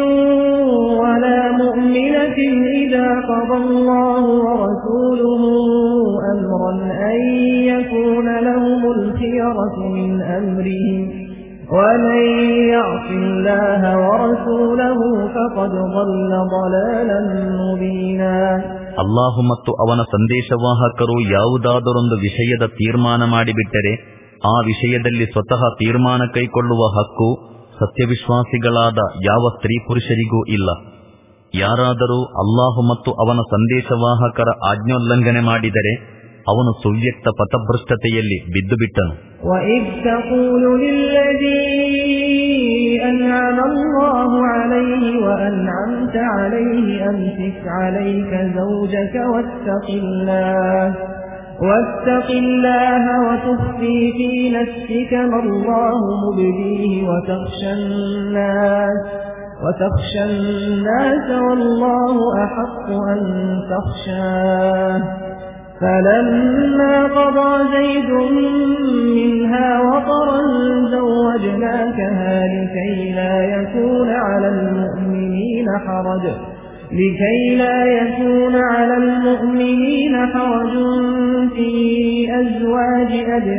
ولا مؤمنة إذا قضى الله ورسوله أمرا أن يكون لهم الخيرة من أمرهم ومن يعص الله ورسوله فقد ضل ضلالا مبينا. ಅಲ್ಲಾಹು ಮತ್ತು ಅವನ ಸಂದೇಶವಾಹಕರು ಯಾವುದಾದರೊಂದು ವಿಷಯದ ತೀರ್ಮಾನ ಮಾಡಿಬಿಟ್ಟರೆ ಆ ವಿಷಯದಲ್ಲಿ ಸ್ವತಃ ತೀರ್ಮಾನ ಕೈಗೊಳ್ಳುವ ಹಕ್ಕು ಸತ್ಯವಿಶ್ವಾಸಿಗಳಾದ ಯಾವ ಸ್ತ್ರೀ ಪುರುಷರಿಗೂ ಇಲ್ಲ. ಯಾರಾದರೂ ಅಲ್ಲಾಹು ಮತ್ತು ಅವನ ಸಂದೇಶವಾಹಕರ ಆಜ್ಞೋಲ್ಲಂಘನೆ ಮಾಡಿದರೆ ಅವನು ಸುವ್ಯಕ್ತ ಪಥಭ್ರಷ್ಟತೆಯಲ್ಲಿ ಬಿದ್ದು ಬಿಟ್ಟನು. وَإِذْ تَقُولُ لِلَّذِي أَنْعَمَ اللَّهُ عَلَيْهِ وَأَنْعَمْتَ عَلَيْهِ أَمْسِكْ عَلَيْكَ زَوْجَكَ وَاتَّقِ اللَّهَ وَاتَّقِ اللَّهَ وَتُخْفِي فِي نَفْسِكَ مَا اللَّهُ مُبْدِيهِ وَتَخْشَى النَّاسَ وَتَخْشَى النَّاسَ وَاللَّهُ أَحَقُّ أَن تَخْشَاهُ فَلَمَّا قَضَى زَيْدٌ مِنْهَا وَطَرًا زَوَّجْنَاكَهَا لِكَيْ لَا يَكُونَ عَلَى الْمُؤْمِنِينَ حَرَجٌ لِكَيْ لَا يَكُونَ عَلَى الْمُؤْمِنِينَ حَرَجٌ فِي أَزْوَاجِ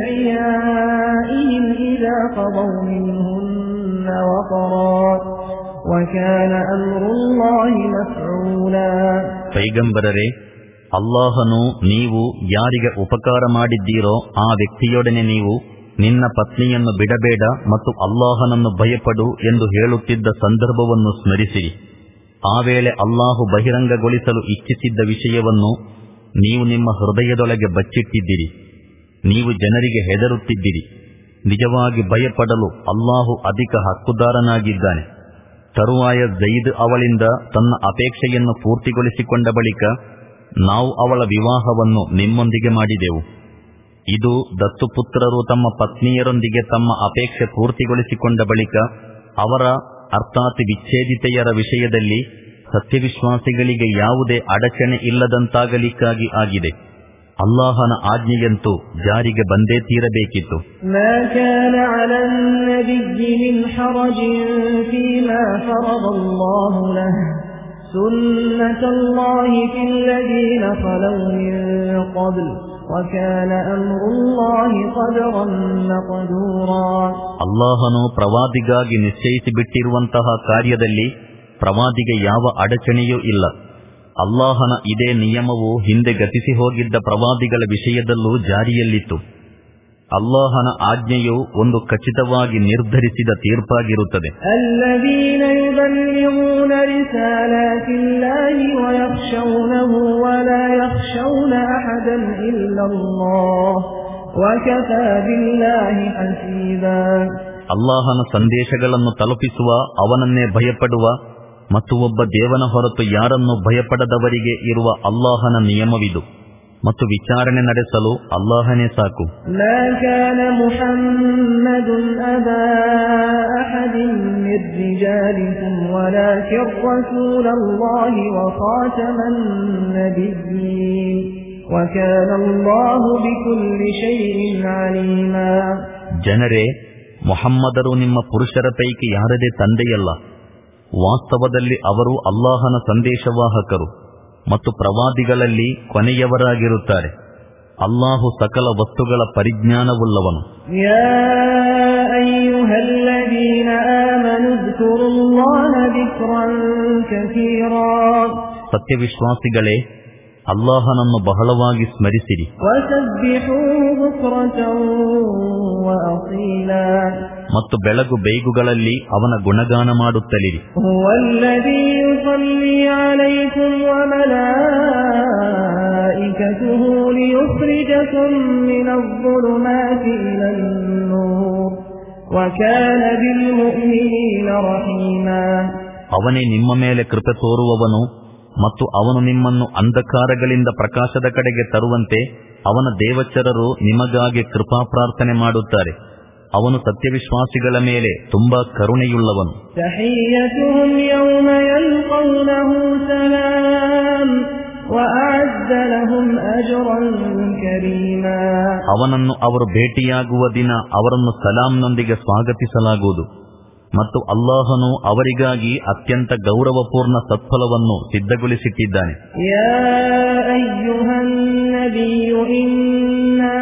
أَدْعِيَائِهِمْ إِذَا قَضَوْا مِنْهُنَّ وَطَرًا وَكَانَ أَمْرُ اللَّهِ مَفْعُولًا. ಪೈಗಂಬರರೇ, ಅಲ್ಲಾಹನು ನೀವು ಯಾರಿಗೆ ಉಪಕಾರ ಮಾಡಿದ್ದೀರೋ ಆ ವ್ಯಕ್ತಿಯೊಡನೆ ನೀವು ನಿನ್ನ ಪತ್ನಿಯನ್ನು ಬಿಡಬೇಡ ಮತ್ತು ಅಲ್ಲಾಹನನ್ನು ಭಯಪಡು ಎಂದು ಹೇಳುತ್ತಿದ್ದ ಸಂದರ್ಭವನ್ನು ಸ್ಮರಿಸಿರಿ. ಆ ವೇಳೆ ಅಲ್ಲಾಹು ಬಹಿರಂಗಗೊಳಿಸಲು ಇಚ್ಛಿಸಿದ್ದ ವಿಷಯವನ್ನು ನೀವು ನಿಮ್ಮ ಹೃದಯದೊಳಗೆ ಬಚ್ಚಿಟ್ಟಿದ್ದಿರಿ. ನೀವು ಜನರಿಗೆ ಹೆದರುತ್ತಿದ್ದಿರಿ. ನಿಜವಾಗಿ ಭಯಪಡಲು ಅಲ್ಲಾಹು ಅಧಿಕ ಹಕ್ಕುದಾರನಾಗಿದ್ದಾನೆ. ತರುವಾಯ ಝೈದ್ ಅವಳಿಂದ ತನ್ನ ಅಪೇಕ್ಷೆಯನ್ನು ಪೂರ್ತಿಗೊಳಿಸಿಕೊಂಡ ಬಳಿಕ ನಾವು ಅವಳ ವಿವಾಹವನ್ನು ನಿಮ್ಮೊಂದಿಗೆ ಮಾಡಿದೆವು. ಇದು ದತ್ತುಪುತ್ರರು ತಮ್ಮ ಪತ್ನಿಯರೊಂದಿಗೆ ತಮ್ಮ ಅಪೇಕ್ಷೆ ಪೂರ್ತಿಗೊಳಿಸಿಕೊಂಡ ಬಳಿಕ ಅವರ ಅರ್ಥಾತ್ ವಿಚ್ಛೇದಿತೆಯರ ವಿಷಯದಲ್ಲಿ ಸತ್ಯವಿಶ್ವಾಸಿಗಳಿಗೆ ಯಾವುದೇ ಅಡಚಣೆ ಇಲ್ಲದಂತಾಗಲಿಕ್ಕಾಗಿ ಆಗಿದೆ. ಅಲ್ಲಾಹನ ಆಜ್ಞೆಯಂತೂ ಜಾರಿಗೆ ಬಂದೇ ತೀರಬೇಕಿತ್ತು. ಮಾ ಕಾನ ಅಲನ್ ನಬಿಯ್ಯಿ ಮಿನ್ ಹರಜಿನ್ ಫೀಮಾ ಫರದಲ್ಲಾಹು ಲಹು ಸುನ್ನತಲ್ಲಾಹಿ ಫಿಲ್ಲದೀನ ಖಲೌ ಮಿನ್ क़ಬ್ಲ್ ವಕಾನ ಅಮ್ರುಲ್ಲಾಹಿ क़ದರನ್ ಮक़ದೂರಾ. ಅಲ್ಲಾಹನು ಪ್ರವಾದಿಗಾಗಿ ನಿಶ್ಚಯಿಸಿಬಿಟ್ಟಿರುವಂತಹ ಕಾರ್ಯದಲ್ಲಿ ಪ್ರವಾದಿಗೆ ಯಾವ ಅಡಚಣೆಯೂ ಇಲ್ಲ. ಅಲ್ಲಾಹನ ಇದೇ ನಿಯಮವು ಹಿಂದೆ ಗತಿಸಿ ಹೋಗಿದ್ದ ಪ್ರವಾದಿಗಳ ವಿಷಯದಲ್ಲೂ ಜಾರಿಯಲ್ಲಿತ್ತು. ಅಲ್ಲಾಹನ ಆಜ್ಞೆಯು ಒಂದು ಖಚಿತವಾಗಿ ನಿರ್ಧರಿಸಿದ ತೀರ್ಪಾಗಿರುತ್ತದೆ. ಅಲ್ಲದೀನ ಯುಬಲ್ಲಿಗೂನ ರಿಸಾಲಾತಿಲ್ಲಾಹಿ ವಯಖ್ಶೌನಹು ವಲಾ ಯಖ್ಶೌನ ಅಹದನ್ ಇಲ್ಲಲ್ಲಾಹ್ ವಕಫಾ ಬಿಲ್ಲಾಹಿ ಹಸೀಬಾ. ಅಲ್ಲಾಹನ ಸಂದೇಶಗಳನ್ನು ತಲುಪಿಸುವ, ಅವನನ್ನೇ ಭಯಪಡುವ ಮತ್ತು ಒಬ್ಬ ದೇವನ ಹೊರತು ಯಾರನ್ನು ಭಯಪಡದವರಿಗೆ ಇರುವ ಅಲ್ಲಾಹನ ನಿಯಮವಿದು. ಮತ್ತು ವಿಚಾರಣೆ ನಡೆಸಲು ಅಲ್ಲಾಹನೇ ಸಾಕು. ಮಾ ಕಾನ ಮುಹಮ್ಮದುನ್ ಅಬಾ ಅಹದಿನ್ ಮಿನ್ ರಿಜಾಲಿಕುಂ ವಲಾಕಿನ್ ರಸೂಲಲ್ಲಾಹಿ ವ ಖಾತಮನ್ ನಬಿಯ್ಯೀನ್ ವ ಕಾನ ಅಲ್ಲಾಹು ಬಿಕುಲ್ಲಿ ಶೈಇನ್ ಅಲೀಮಾ. ಜನರೇ, ಮುಹಮ್ಮದರು ನಿಮ್ಮ ಪುರುಷರ ಪೈಕಿ ಯಾರದೇ ತಂದೆಯಲ್ಲ. ವಾಸ್ತವದಲ್ಲಿ ಅವರು ಅಲ್ಲಾಹನ ಸಂದೇಶವಾಹಕರು ಮತ್ತು ಪ್ರವಾದಿಗಳಲ್ಲಿ ಕೊನೆಯವರಾಗಿರುತ್ತಾರೆ. ಅಲ್ಲಾಹು ಸಕಲ ವಸ್ತುಗಳ ಪರಿಜ್ಞಾನವುಳ್ಳವನು. ಯಾ ಅಯ್ಯುಹಲ್ಲದೀನ ಆಮನು ذ್ಕುರುಲ್ಲಾಹ ذಿಕ್ರನ್ ಕಸೀರಾ. ಸತ್ಯವಿಶ್ವಾಸಿಗಳೇ, ಅಲ್ಲಾಹನನ್ನು ಬಹಳವಾಗಿ ಸ್ಮರಿಸಿರಿ. ವಸಬ್ಬಿಹೂಹು ಬುಕ್ರತನ್ ವಅಸೀಲಾ. ಮತ್ತು ಬೆಳಗು ಬೇಗುಗಳಲ್ಲಿ ಅವನ ಗುಣಗಾನ ಮಾಡುತ್ತಲಿರಿ. ಹುವಲ್ಲದೀ ಯುಸಲ್ಲೀ ಅಲೈಕುಂ ವಮಲಾಯಿಕತುಹು ಲಿಯುಖ್ರಿಜಕುಂ ಮಿನظ್-ظುಲುಮಾತಿ ಇಲನ್-ನೂರ್ ವಕಾನ ಬಿಲ್-ಮುಅ್ಮಿನೀನ ರಹೀಮಾ. ಅವನೇ ನಿಮ್ಮ ಮೇಲೆ ಕೃಪೆ ತೋರುವವನು ಮತ್ತು ಅವನು ನಿಮ್ಮನ್ನು ಅಂಧಕಾರಗಳಿಂದ ಪ್ರಕಾಶದ ಕಡೆಗೆ ತರುವಂತೆ ಅವನ ದೇವಚರರು ನಿಮಗಾಗಿ ಕೃಪಾ ಪ್ರಾರ್ಥನೆ ಮಾಡುತ್ತಾರೆ. ಅವನು ಸತ್ಯವಿಶ್ವಾಸಿಗಳ ಮೇಲೆ ತುಂಬಾ ಕರುಣೆಯುಳ್ಳವನು. ತಹಿಯ್ಯತುಹುಂ ಯೌಮ ಯಲ್ಕೌನಹು ಸಲಾಮ್ ವಅಅದ್ದ ಲಹುಂ ಅಜ್ರನ್ ಕರೀಮಾ. ಅವನನ್ನು ಅವರು ಭೇಟಿಯಾಗುವ ದಿನ ಅವರನ್ನು ಸಲಾಂನೊಂದಿಗೆ ಸ್ವಾಗತಿಸಲಾಗುವುದು ಮತ್ತು ಅಲ್ಲಾಹನು ಅವರಿಗಾಗಿ ಅತ್ಯಂತ ಗೌರವಪೂರ್ಣ ಸತ್ಫಲವನ್ನು ಸಿದ್ಧಗೊಳಿಸಿಟ್ಟಿದ್ದಾನೆ. ಯಾ ಅಯ್ಯುಹನ್ ನಬಿಯು ಇನ್ನಾ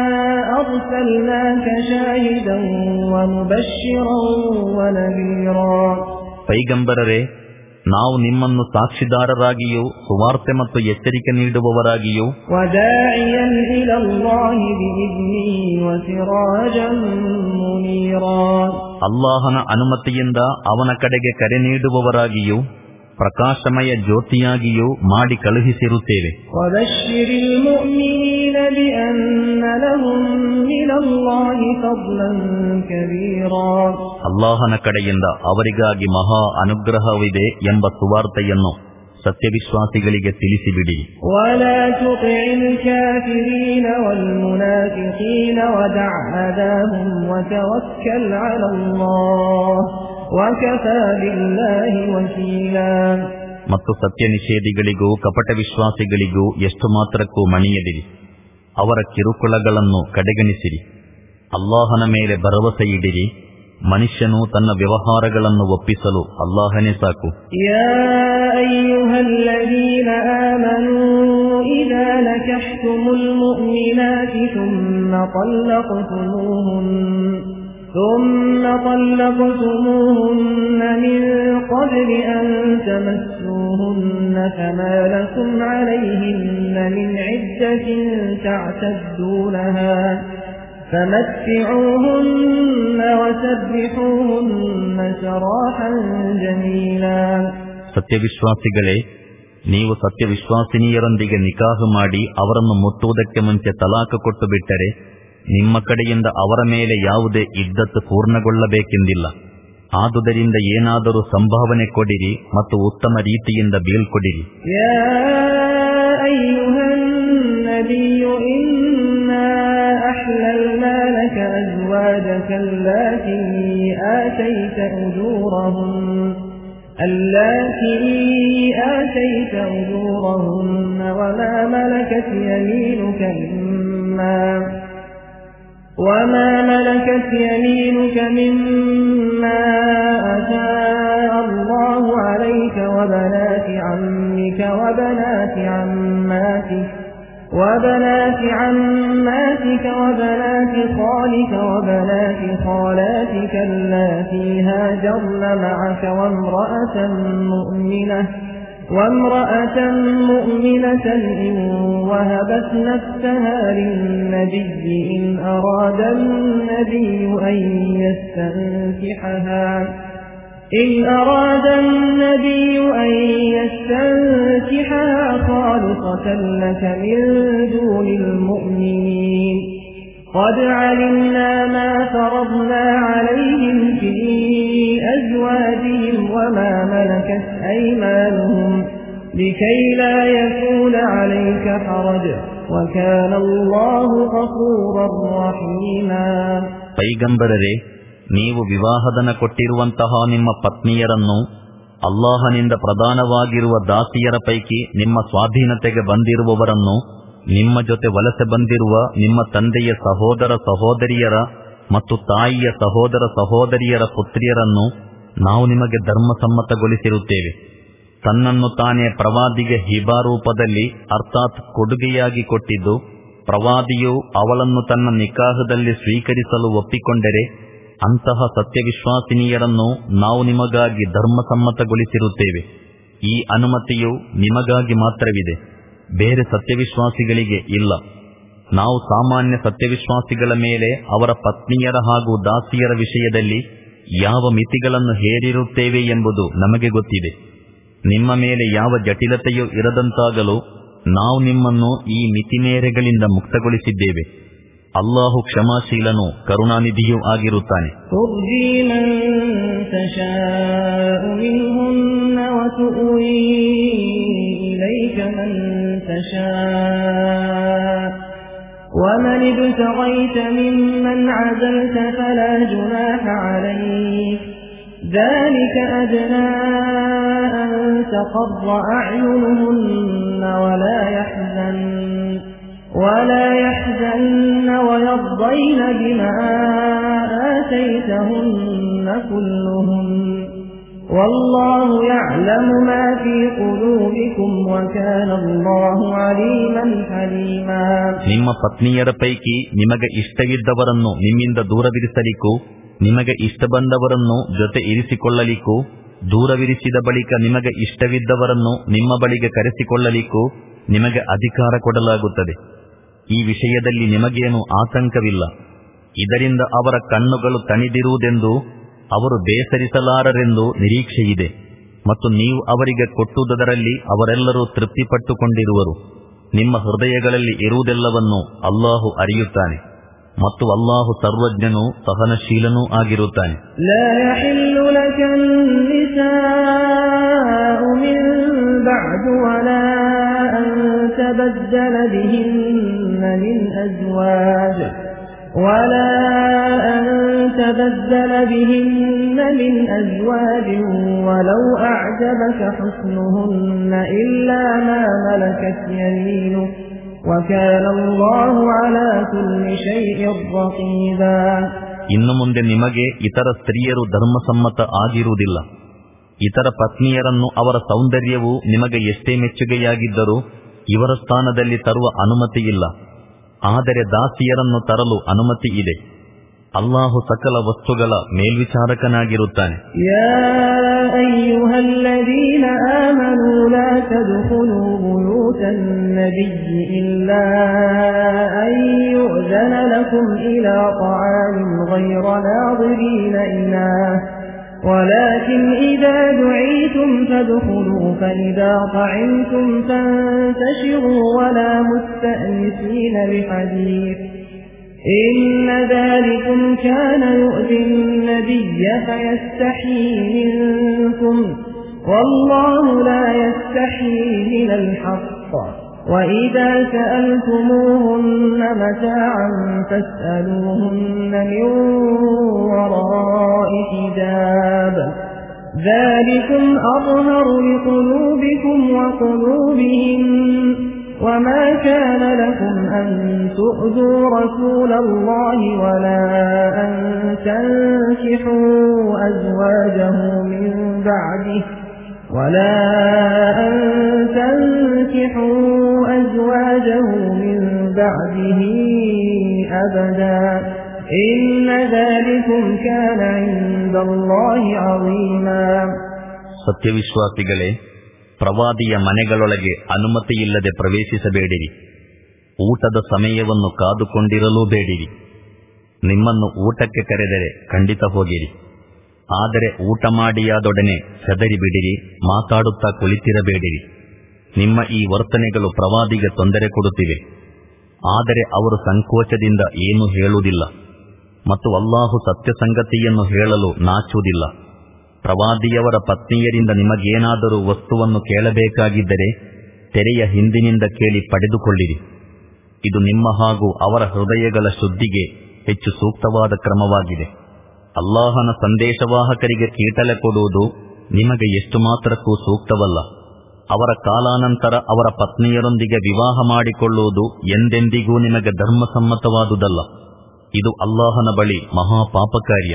ಅರ್ಸಲ್ನಾಕ ಶಾಹಿದನ್ ವ ಮುಬಶ್ಶಿರನ್ ವ ನದೀರಾ. ಪೈಗಂಬರರೇ, ನಾವು ನಿಮ್ಮನ್ನು ಸಾಕ್ಷಿದಾರರಾಗಿಯೂ ಸುವಾರ್ತೆ ಮತ್ತು ಎಚ್ಚರಿಕೆ ನೀಡುವವರಾಗಿಯೂ ವದಾಇಯನ್ ಇಲಲ್ಲಾಹಿ ಬಿಇದ್ನಿಹಿ ವ ಸಿರಾಜನ್ ಮುನೀರಾ. ಅಲ್ಲಾಹನ ಅನುಮತಿಯಿಂದ ಅವನ ಕಡೆಗೆ ಕರೆ ನೀಡುವವರಾಗಿಯೂ ಪ್ರಕಾಶಮಯ ಜ್ಯೋತಿಯಾಗಿಯೂ ಮಾಡಿ ಕಳುಹಿಸಿರುತ್ತೇವೆ. ವಬಶ್ಶಿರಿಲ್ ಮುಅ್ಮಿನೀನ ಬಿಅನ್ನ ಲಹುಂ ಮಿನಲ್ಲಾಹಿ ಫದ್ಲನ್ ಕಬೀರಾ. ಅಲ್ಲಾಹನ ಕಡೆಯಿಂದ ಅವರಿಗಾಗಿ ಮಹಾ ಅನುಗ್ರಹವಿದೆ ಎಂಬ ಸುವಾರ್ತೆಯನ್ನು ಸತ್ಯವಿಶ್ವಾಸಿಗಳಿಗೆ ತಿಳಿಸಿಬಿಡಿ. ವಲಾ ತುತಿಇಲ್ ಕಾಫಿರೀನ ವಲ್ ಮುನಾಫಿಕೀನ ವದಅ್ ಅದಾಹುಂ ವತವಕ್ಕಲ್ ಅಲಲ್ಲಾಹ್ ವಕಫಾ ಬಿಲ್ಲಾಹಿ ವಕೀಲಾ. ಮತ್ತು ಸತ್ಯ ನಿಷೇಧಿಗಳಿಗೂ ಕಪಟ ವಿಶ್ವಾಸಿಗಳಿಗೂ ಎಷ್ಟು ಮಾತ್ರಕ್ಕೂ ಮಣಿಯದಿರಿ. ಅವರ ಕಿರುಕುಳಗಳನ್ನು ಕಡೆಗಣಿಸಿರಿ. ಅಲ್ಲಾಹನ ಮೇಲೆ ಭರವಸೆಯಿಡಿರಿ. ಮನುಷ್ಯನು ತನ್ನ ವ್ಯವಹಾರಗಳನ್ನು ಒಪ್ಪಿಸಲು ಅಲ್ಲಾಹನೇ ಸಾಕು. ಯಾ ಅಯ್ಯುಹಲ್ಲದೀನ ಆಮನೂ ಇದಾ ನಕಹ್ತುಮುಲ್ ಮುಅ್ಮಿನಾತಿ ಥುಮ್ಮ ತಲ್ಲಕ್ತುಮೂಹುನ್ನ ثم طلقتموهن من قبل أن تمسوهن فما لكم عليهن من عدة تعتدونها فمتعوهن وسبحوهن سراحا جميلا. ಸತ್ಯವಿಶ್ವಾಸಿಗಳೇ, ನೀವು ಸತ್ಯವಿಶ್ವಾಸಿನಿಯರೊಂದಿಗೆ ನಿಕಾಹು ಮಾಡಿ ಅವರನ್ನು ಮುಟ್ಟುವುದಕ್ಕೆ ಮುಂಚೆ ತಲಾಖ ಕೊಟ್ಟು ಬಿಟ್ಟರೆ ನಿಮ್ಮ ಕಡೆಯಿಂದ ಅವರ ಮೇಲೆ ಯಾವುದೇ ಇದ್ದತ್ತು ಪೂರ್ಣಗೊಳ್ಳಬೇಕೆಂದಿಲ್ಲ. ಆದುದರಿಂದ ಏನಾದರೂ ಸಂಭಾವನೆ ಕೊಡಿರಿ ಮತ್ತು ಉತ್ತಮ ರೀತಿಯಿಂದ ಬೀಳ್ಕೊಡಿರಿ. ಯಾ ಅಯ್ಯುಹನ್ ನಬಿಯು ಇನ್ನಾ ಅಹ್ಲಲ್ನಾ ಲಕ ಅಜ್ವಾಜಕ ಅಲ್ಲಾತಿ ಆತೈತ ಉಜೂರಹುನ್ನ ಅಲ್ಲಾತಿ ಆತೈತ ಉಜೂರಹುನ್ನ ವಮಾ ಮಲಕತ್ ಯಮೀನುಕ ಮಿಮ್ಮಾ وما ملكت يمينك مما أفاء الله عليك وبنات عمك وبنات عماتك وبنات عماتك وبنات خالك وبنات خالاتك اللاتي هاجرن معك وامرأة مؤمنة وامرأة مؤمنة إن وهبت نفسها للنبي إن أراد النبي أن يستنكحها إن أراد النبي أن يستنكحها خالصة لك من دون المؤمنين قد علمنا ما فرضنا عليهم في أزواجهم وما ملكت أيمانهم لكي لا يكون عليك حرج وكان الله غفورا رحيما. ಪೈಗಂಬರರೇ, ನೀವು ವಿವಾಹದನ ಕೊಟ್ಟಿರುವಂತಹ ನಿಮ್ಮ ಪತ್ನಿಯರನ್ನು ಅಲ್ಲಾಹನಿಂದ ಪ್ರಧಾನವಾಗಿರುವ ದಾಸಿಯರ ಪೈಕಿ ನಿಮ್ಮ ಸ್ವಾಧೀನತೆಗೆ ಬಂದಿರುವವರನ್ನು, ನಿಮ್ಮ ಜೊತೆ ವಲಸೆ ಬಂದಿರುವ ನಿಮ್ಮ ತಂದೆಯ ಸಹೋದರ ಸಹೋದರಿಯರ ಮತ್ತು ತಾಯಿಯ ಸಹೋದರ ಸಹೋದರಿಯರ ಪುತ್ರಿಯರನ್ನು ನಾವು ನಿಮಗೆ ಧರ್ಮಸಮ್ಮತಗೊಳಿಸಿರುತ್ತೇವೆ. ತನ್ನನ್ನು ತಾನೇ ಪ್ರವಾದಿಗೆ ಹಿಬಾ ರೂಪದಲ್ಲಿ ಅರ್ಥಾತ್ ಕೊಡುಗೆಯಾಗಿ ಕೊಟ್ಟಿದ್ದು, ಪ್ರವಾದಿಯು ಅವಳನ್ನು ತನ್ನ ನಿಕಾಹದಲ್ಲಿ ಸ್ವೀಕರಿಸಲು ಒಪ್ಪಿಕೊಂಡರೆ ಅಂತಹ ಸತ್ಯವಿಶ್ವಾಸಿನಿಯರನ್ನು ನಾವು ನಿಮಗಾಗಿ ಧರ್ಮಸಮ್ಮತಗೊಳಿಸಿರುತ್ತೇವೆ. ಈ ಅನುಮತಿಯು ನಿಮಗಾಗಿ ಮಾತ್ರವಿದೆ, ಬೇರೆ ಸತ್ಯವಿಶ್ವಾಸಿಗಳಿಗೆ ಇಲ್ಲ. ನಾವು ಸಾಮಾನ್ಯ ಸತ್ಯವಿಶ್ವಾಸಿಗಳ ಮೇಲೆ ಅವರ ಪತ್ನಿಯರ ಹಾಗೂ ದಾಸಿಯರ ವಿಷಯದಲ್ಲಿ ಯಾವ ಮಿತಿಗಳನ್ನು ಹೇರಿರುತ್ತೇವೆ ಎಂಬುದು ನಮಗೆ ಗೊತ್ತಿದೆ. ನಿಮ್ಮ ಮೇಲೆ ಯಾವ ಜಟಿಲತೆಯೂ ಇರದಂತಾಗಲು ನಾವು ನಿಮ್ಮನ್ನು ಈ ಮಿತಿಮೇರೆಗಳಿಂದ ಮುಕ್ತಗೊಳಿಸಿದ್ದೇವೆ. ಅಲ್ಲಾಹು ಕ್ಷಮಾಶೀಲನೂ ಕರುಣಾನಿಧಿಯೂ ಆಗಿರುತ್ತಾನೆ. ومن ابتغيت ممن عزلت فلا جناح عليك ذلك أدنى أن تقر أعينهن ولا يحزن ولا يحزن ويرضين بما آتيتهن كلهن والله يعلم ما في قلوبكم وكان الله عليما حليما. ನಿಮ್ಮ ಪತ್ನಿಯರ ಪೈಕಿ ನಿಮಗೆ ಇಷ್ಟವಿದ್ದವರನ್ನು ನಿಮ್ಮಿಂದ ದೂರವಿರಿಸಲಿಕ್ಕೂ ನಿಮಗೆ ಇಷ್ಟ ಬಂದವರನ್ನು ಜೊತೆ ಇರಿಸಿಕೊಳ್ಳಲಿಕ್ಕೂ, ದೂರವಿರಿಸಿದ ಬಳಿಕ ನಿಮಗೆ ಇಷ್ಟವಿದ್ದವರನ್ನು ನಿಮ್ಮ ಬಳಿಗೆ ಕರೆಸಿಕೊಳ್ಳಲಿಕ್ಕೂ ನಿಮಗೆ ಅಧಿಕಾರ ಕೊಡಲಾಗುತ್ತದೆ. ಈ ವಿಷಯದಲ್ಲಿ ನಿಮಗೇನು ಆತಂಕವಿಲ್ಲ. ಇದರಿಂದ ಅವರ ಕಣ್ಣುಗಳು ತಣಿದಿರುವುದೆಂದು, ಅವರು ಬೇಸರಿಸಲಾರರೆಂದು ನಿರೀಕ್ಷೆಯಿದೆ. ಮತ್ತು ನೀವು ಅವರಿಗೆ ಕೊಟ್ಟುದರಲ್ಲಿ ಅವರೆಲ್ಲರೂ ತೃಪ್ತಿಪಟ್ಟುಕೊಂಡಿರುವರು. ನಿಮ್ಮ ಹೃದಯಗಳಲ್ಲಿ ಇರುವುದೆಲ್ಲವನ್ನು ಅಲ್ಲಾಹು ಅರಿಯುತ್ತಾನೆ ಮತ್ತು ಅಲ್ಲಾಹು ಸರ್ವಜ್ಞನೂ ಸಹನಶೀಲನೂ ಆಗಿರುತ್ತಾನೆ. ಲಾ ಯಹಿಲ್ಲು ಲಕ ನಿಸಾഉ ಮಿನ್ ಬಅದ್ ವಲಾ ಅನ್ ತಬದ್ದಲ ಬಿಹಿನ್ನ ಮಿನ್ ಅಜ್ವಾಜ್ ولا أن تبدل بهن من أزواج ولو أعجبك حسنهن إلا ما ملكت يمينك وكان الله على كل شيء رقيبا. ಇನ್ನು ಮುಂದೆ ನಿಮಗೆ ಇತರ ಸ್ತ್ರೀಯರು ಧರ್ಮಸಮ್ಮತ ಆಗಿರುವುದಿಲ್ಲ. ಇತರ ಪತ್ನಿಯರನ್ನು ಅವರ ಸೌಂದರ್ಯವು ನಿಮಗೆ ಎಷ್ಟೇ ಮೆಚ್ಚುಗೆಯಾಗಿದ್ದರೂ ಇವರ ಸ್ಥಾನದಲ್ಲಿ ತರುವ ಅನುಮತಿ ಇಲ್ಲ. ಆದರೆ ದಾಸಿಯರನ್ನು ತರಲು ಅನುಮತಿ ಇದೆ. ಅಲ್ಲಾಹು ಸಕಲ ವಸ್ತುಗಳ ಮೇಲ್ವಿಚಾರಕನಾಗಿರುತ್ತಾನೆ. ಯಾ ಅಯ್ಯುಹಲ್ಲದೀನ ಆಮನೂ ಲಾ ತದ್ಖುಲೂ ಬುಯೂತನ್ ನಬಿಯ್ಯಿ ಇಲ್ಲಾ ಅನ್ ಯುಅ್ಜನ ಲಕುಂ ಇಲಾ طعام غير ناظرين إناه ولكن إذا دعيتم فادخلوا فإذا طعمتم فانتشروا ولا مستأنسين لحديث إن ذلكم كان يؤذي النبي فيستحيي منكم والله لا يستحيي من الحق وإذا سألتموهن متاعا فاسألوهن من وراء حجاب ذلكم أطهر لقلوبكم وقلوبهم وما كان لكم أن تؤذوا رسول الله ولا أن تنكحوا أزواجه من بعده ولا أن تنكحوا أزواجه من بعده أبدا إن ذلكم كان عند الله عظيما. ಸತ್ಯವಿಶ್ವಾಸಿಗಳೇ, ಪ್ರವಾದಿಯ ಮನೆಗಳೊಳಗೆ ಅನುಮತಿಯಿಲ್ಲದೆ ಪ್ರವೇಶಿಸಬೇಡಿರಿ. ಊಟದ ಸಮಯವನ್ನು ಕಾದುಕೊಂಡಿರಲೂ ಬೇಡಿರಿ. ನಿಮ್ಮನ್ನು ಊಟಕ್ಕೆ ಕರೆದರೆ ಖಂಡಿತ ಹೋಗಿರಿ. ಆದರೆ ಊಟ ಮಾಡಿಯಾದೊಡನೆ ಸದರಿ ಬಿಡಿರಿ, ಮಾತಾಡುತ್ತಾ ಕುಳಿತಿರಬೇಡಿರಿ. ನಿಮ್ಮ ಈ ವರ್ತನೆಗಳು ಪ್ರವಾದಿಗೆ ತೊಂದರೆ ಕೊಡುತ್ತಿವೆ. ಆದರೆ ಅವರು ಸಂಕೋಚದಿಂದ ಏನೂ ಹೇಳುವುದಿಲ್ಲ ಮತ್ತು ಅಲ್ಲಾಹು ಸತ್ಯ ಸಂಗತಿಯನ್ನು ಹೇಳಲು ನಾಚುವುದಿಲ್ಲ. ಪ್ರವಾದಿಯವರ ಪತ್ನಿಯರಿಂದ ನಿಮಗೇನಾದರೂ ವಸ್ತುವನ್ನು ಕೇಳಬೇಕಾಗಿದ್ದರೆ ತೆರೆಯ ಹಿಂದಿನಿಂದ ಕೇಳಿ ಪಡೆದುಕೊಳ್ಳಿರಿ. ಇದು ನಿಮ್ಮ ಹಾಗೂ ಅವರ ಹೃದಯಗಳ ಶುದ್ಧಿಗೆ ಹೆಚ್ಚು ಸೂಕ್ತವಾದ ಕ್ರಮವಾಗಿದೆ. ಅಲ್ಲಾಹನ ಸಂದೇಶವಾಹಕರಿಗೆ ಕೀಟಲೆ ಕೊಡುವುದು ನಿಮಗೆ ಎಷ್ಟು ಮಾತ್ರಕ್ಕೂ ಸೂಕ್ತವಲ್ಲ. ಅವರ ಕಾಲಾನಂತರ ಅವರ ಪತ್ನಿಯರೊಂದಿಗೆ ವಿವಾಹ ಮಾಡಿಕೊಳ್ಳುವುದು ಎಂದೆಂದಿಗೂ ನಿಮಗೆ ಧರ್ಮಸಮ್ಮತವಾದುದಲ್ಲ. ಇದು ಅಲ್ಲಾಹನ ಬಳಿ ಮಹಾಪಾಪ ಕಾರ್ಯ.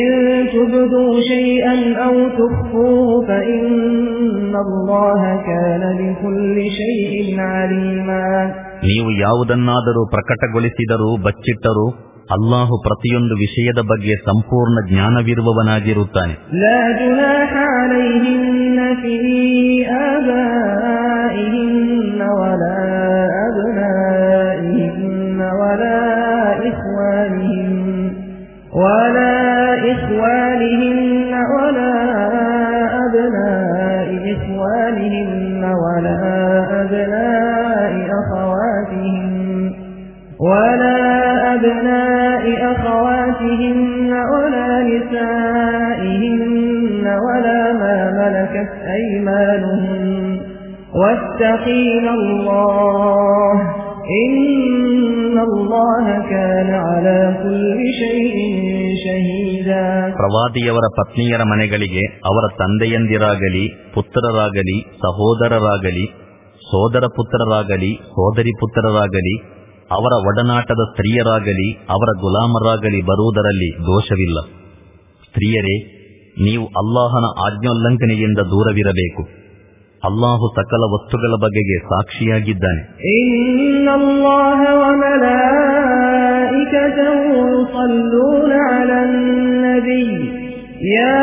ನೀವು ಯಾವುದನ್ನಾದರೂ ಪ್ರಕಟಗೊಳಿಸಿದರೂ ಬಚ್ಚಿಟ್ಟರೂ ಅಲ್ಲಾಹು ಪ್ರತಿಯೊಂದು ವಿಷಯದ ಬಗ್ಗೆ ಸಂಪೂರ್ಣ ಜ್ಞಾನವಿರುವವನಾಗಿರುತ್ತಾನೆ. ولا إخوانهن ولا أبناء إخوانهن ولا أبناء أخواتهن ولا أبناء أخواتهن ولا نسائهن ولا ما ملكت أيمانهن واتقين الله إن الله كان على كل شيء شهيدا. ಪ್ರವಾದಿಯವರ ಪತ್ನಿಯರ ಮನೆಗಳಿಗೆ ಅವರ ತಂದೆಯಂದಿರಾಗಲಿ, ಪುತ್ರರಾಗಲಿ, ಸಹೋದರರಾಗಲಿ, ಸೋದರ ಪುತ್ರರಾಗಲಿ, ಸೋದರಿ ಪುತ್ರರಾಗಲಿ, ಅವರ ಒಡನಾಟದ ಸ್ತ್ರೀಯರಾಗಲಿ, ಅವರ ಗುಲಾಮರಾಗಲಿ ಬರುವುದರಲ್ಲಿ ದೋಷವಿಲ್ಲ. ಸ್ತ್ರೀಯರೇ, ನೀವು ಅಲ್ಲಾಹನ ಆಜ್ಞೋಲ್ಲಂಘನೆಯಿಂದ ದೂರವಿರಬೇಕು. ಅಲ್ಲಾಹು ಸಕಲ ವಸ್ತುಗಳ ಬಗೆಗೆ ಸಾಕ್ಷಿಯಾಗಿದ್ದಾನೆ. ಇನ್ನಲ್ಲಾಹ ವ ಮಲಾಯಿಕತಹು ಯುಸಲ್ಲೂನ ಅಲನ್ ನಬಿ ಯಾ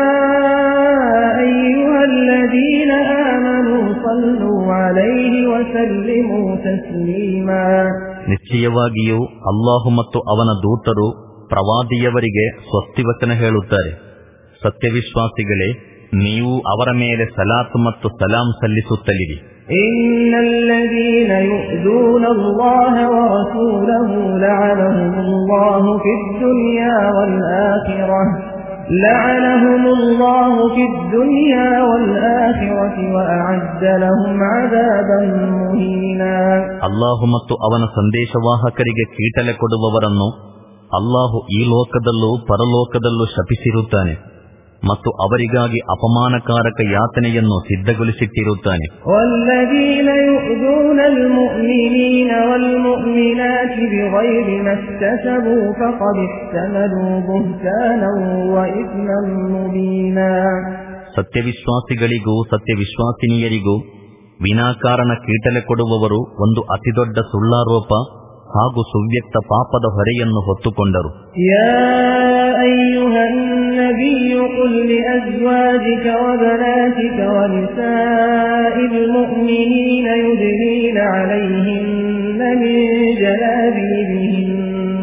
ಅಯ್ಯುಹಲ್ಲದೀನ ಆಮನೂ ಸಲ್ಲೂ ಅಲೈಹಿ ವ ಸಲ್ಲಿಮೂ ತಸ್ಲೀಮಾ. ನಿಶ್ಚಯವಾಗಿಯೂ ಅಲ್ಲಾಹು ಮತ್ತು ಅವನ ದೂತರು ಪ್ರವಾದಿಯವರಿಗೆ ಸ್ವಸ್ತಿವಚನ ಹೇಳುತ್ತಾರೆ. ಸತ್ಯವಿಶ್ವಾಸಿಗಳೇ, ನೀವು ಅವರ ಮೇಲೆ ಸಲಾತ್ ಮತ್ತು ಸಲಾಂ ಸಲ್ಲಿಸುತ್ತಲಿರಿ. ಇನ್ನಲ್ಲದೀನ ಯು'ದೂನ ಅಲ್ಲಾಹ ವ ರಸೂಲಹು ಲಅನಹುಮುಲ್ಲಾಹು ಫಿದ್ದುನ್ಯಾ ವಲ್ ಆಖಿರಹ ಲಅನಹುಮುಲ್ಲಾಹು ಫಿದ್ದುನ್ಯಾ ವಲ್ ಆಖಿರತಿ ವ ಅಅದ್ದ ಲಹುಂ ಅದಾಬನ್ ಮುಹೀನಾ. ಅಲ್ಲಾಹು ಮತ್ತು ಅವನ ಸಂದೇಶವಾಹಕರಿಗೆ ಕೀಟಲೆ ಕೊಡುವವರನ್ನು ಅಲ್ಲಾಹು ಈ ಲೋಕದಲ್ಲೂ ಪರಲೋಕದಲ್ಲೂ ಶಪಿಸಿರುತ್ತಾನೆ ಮತ್ತು ಅವರಿಗಾಗಿ ಅಪಮಾನಕಾರಕ ಯಾತನೆಯನ್ನು ಸಿದ್ಧಗೊಳಿಸಿಟ್ಟಿರುತ್ತಾನೆ. ವಲ್ಲದೀನ ಯು'ದೂನಲ್ ಮುಅ್ಮಿನೀನ ವಲ್ ಮುಅ್ಮಿನಾತಿ ಬಿಗೈರಿ ಮಕ್ತಸಬೂ ಫಖದ್ ಇಹ್ತಮಲೂ ಬುಹ್ತಾನನ್ ವ ಇಸ್ಮನ್ ಮುಬೀನಾ. ಸತ್ಯವಿಶ್ವಾಸಿಗಳಿಗೂ ಸತ್ಯವಿಶ್ವಾಸಿನಿಯರಿಗೂ ವಿನಾಕಾರಣ ಕೀಟಲೆ ಕೊಡುವವರು ಒಂದು ಅತಿದೊಡ್ಡ ಸುಳ್ಳಾರೋಪ ಹಾಗೂ ಸುವ್ಯಕ್ತ ಪಾಪದ ಹೊರೆಯನ್ನು ಹೊತ್ತುಕೊಂಡರು. ಯಾ ಅಯ್ಯುಹನ್ ನಬಿಯು ಕುಲ್ ಲಿಅಜ್ವಾಜಿಕ ವಬನಾತಿಕ ವನಿಸಾಇಲ್ ಮುಅ್ಮಿನೀನ ಯುದ್ನೀನ ಅಲೈಹಿನ್ನ ಮಿನ್ ಜಲಾಬಿಬಿಹಿನ್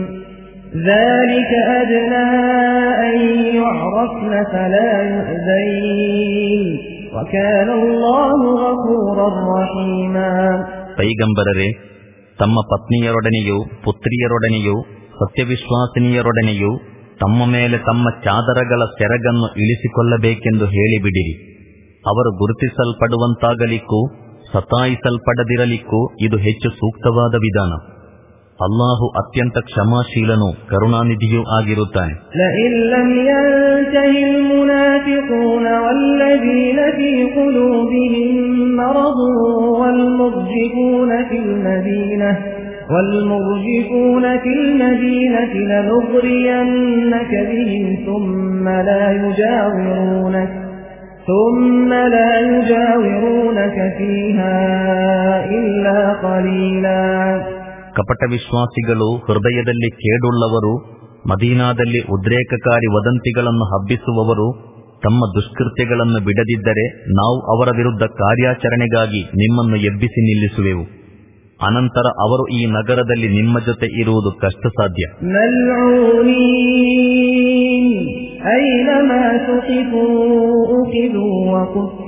ذلك أدنى أن يعرفن فلا يؤذين وكان الله غفورا رحيما. ಪೈಗಂಬರರೇ, ತಮ್ಮ ಪತ್ನಿಯರೊಡನೆಯೂ ಪುತ್ರಿಯರೊಡನೆಯೂ ಸತ್ಯವಿಶ್ವಾಸಿನಿಯರೊಡನೆಯೂ ತಮ್ಮ ಮೇಲೆ ತಮ್ಮ ಚಾದರಗಳ ಸೆರಗನ್ನು ಇಳಿಸಿಕೊಳ್ಳಬೇಕೆಂದು ಹೇಳಿಬಿಡಿರಿ. ಅವರು ಗುರುತಿಸಲ್ಪಡುವಂತಾಗಲಿಕ್ಕೂ ಸತಾಯಿಸಲ್ಪಡದಿರಲಿಕ್ಕೂ ಇದು ಹೆಚ್ಚು ಸೂಕ್ತವಾದ ವಿಧಾನ. ಅಲ್ಲಾಹು ಅತ್ಯಂತ ಕ್ಷಮಾಶೀಲನೂ ಕರುಣಾನಿಧಿಯೂ ಆಗಿರುತ್ತಾನೆ. ಲಇನ್ ಲಂ ಯಂತಹಿಲ್ ಮುನಾಫಿಕೂನ ವಲ್ಲದೀನ ಫೀ ಕುಲೂಬಿಹಿಂ ಮರದುನ್ ವಲ್ ಮುರ್ಜಿಫೂನ ಫಿಲ್ ಮದೀನಹ والمرجفون في المدينة لنغرينك بهم ثم لا يجاورونك ثم لا يجاورونك فيها إلا قليلا. ಕಪಟ ವಿಶ್ವಾಸಿಗಳು, ಹೃದಯದಲ್ಲಿ ಕೇಡುಳ್ಳವರು, ಮದೀನಾದಲ್ಲಿ ಉದ್ರೇಕಕಾರಿ ವದಂತಿಗಳನ್ನು ಹಬ್ಬಿಸುವವರು ತಮ್ಮ ದುಷ್ಕೃತ್ಯಗಳನ್ನು ಬಿಡದಿದ್ದರೆ ನಾವು ಅವರ ವಿರುದ್ಧ ಕಾರ್ಯಾಚರಣೆಗಾಗಿ ನಿಮ್ಮನ್ನು ಎಬ್ಬಿಸಿ ನಿಲ್ಲಿಸುವೆವು. ಅನಂತರ ಅವರು ಈ ನಗರದಲ್ಲಿ ನಿಮ್ಮ ಜೊತೆ ಇರುವುದು ಕಷ್ಟ ಸಾಧ್ಯ.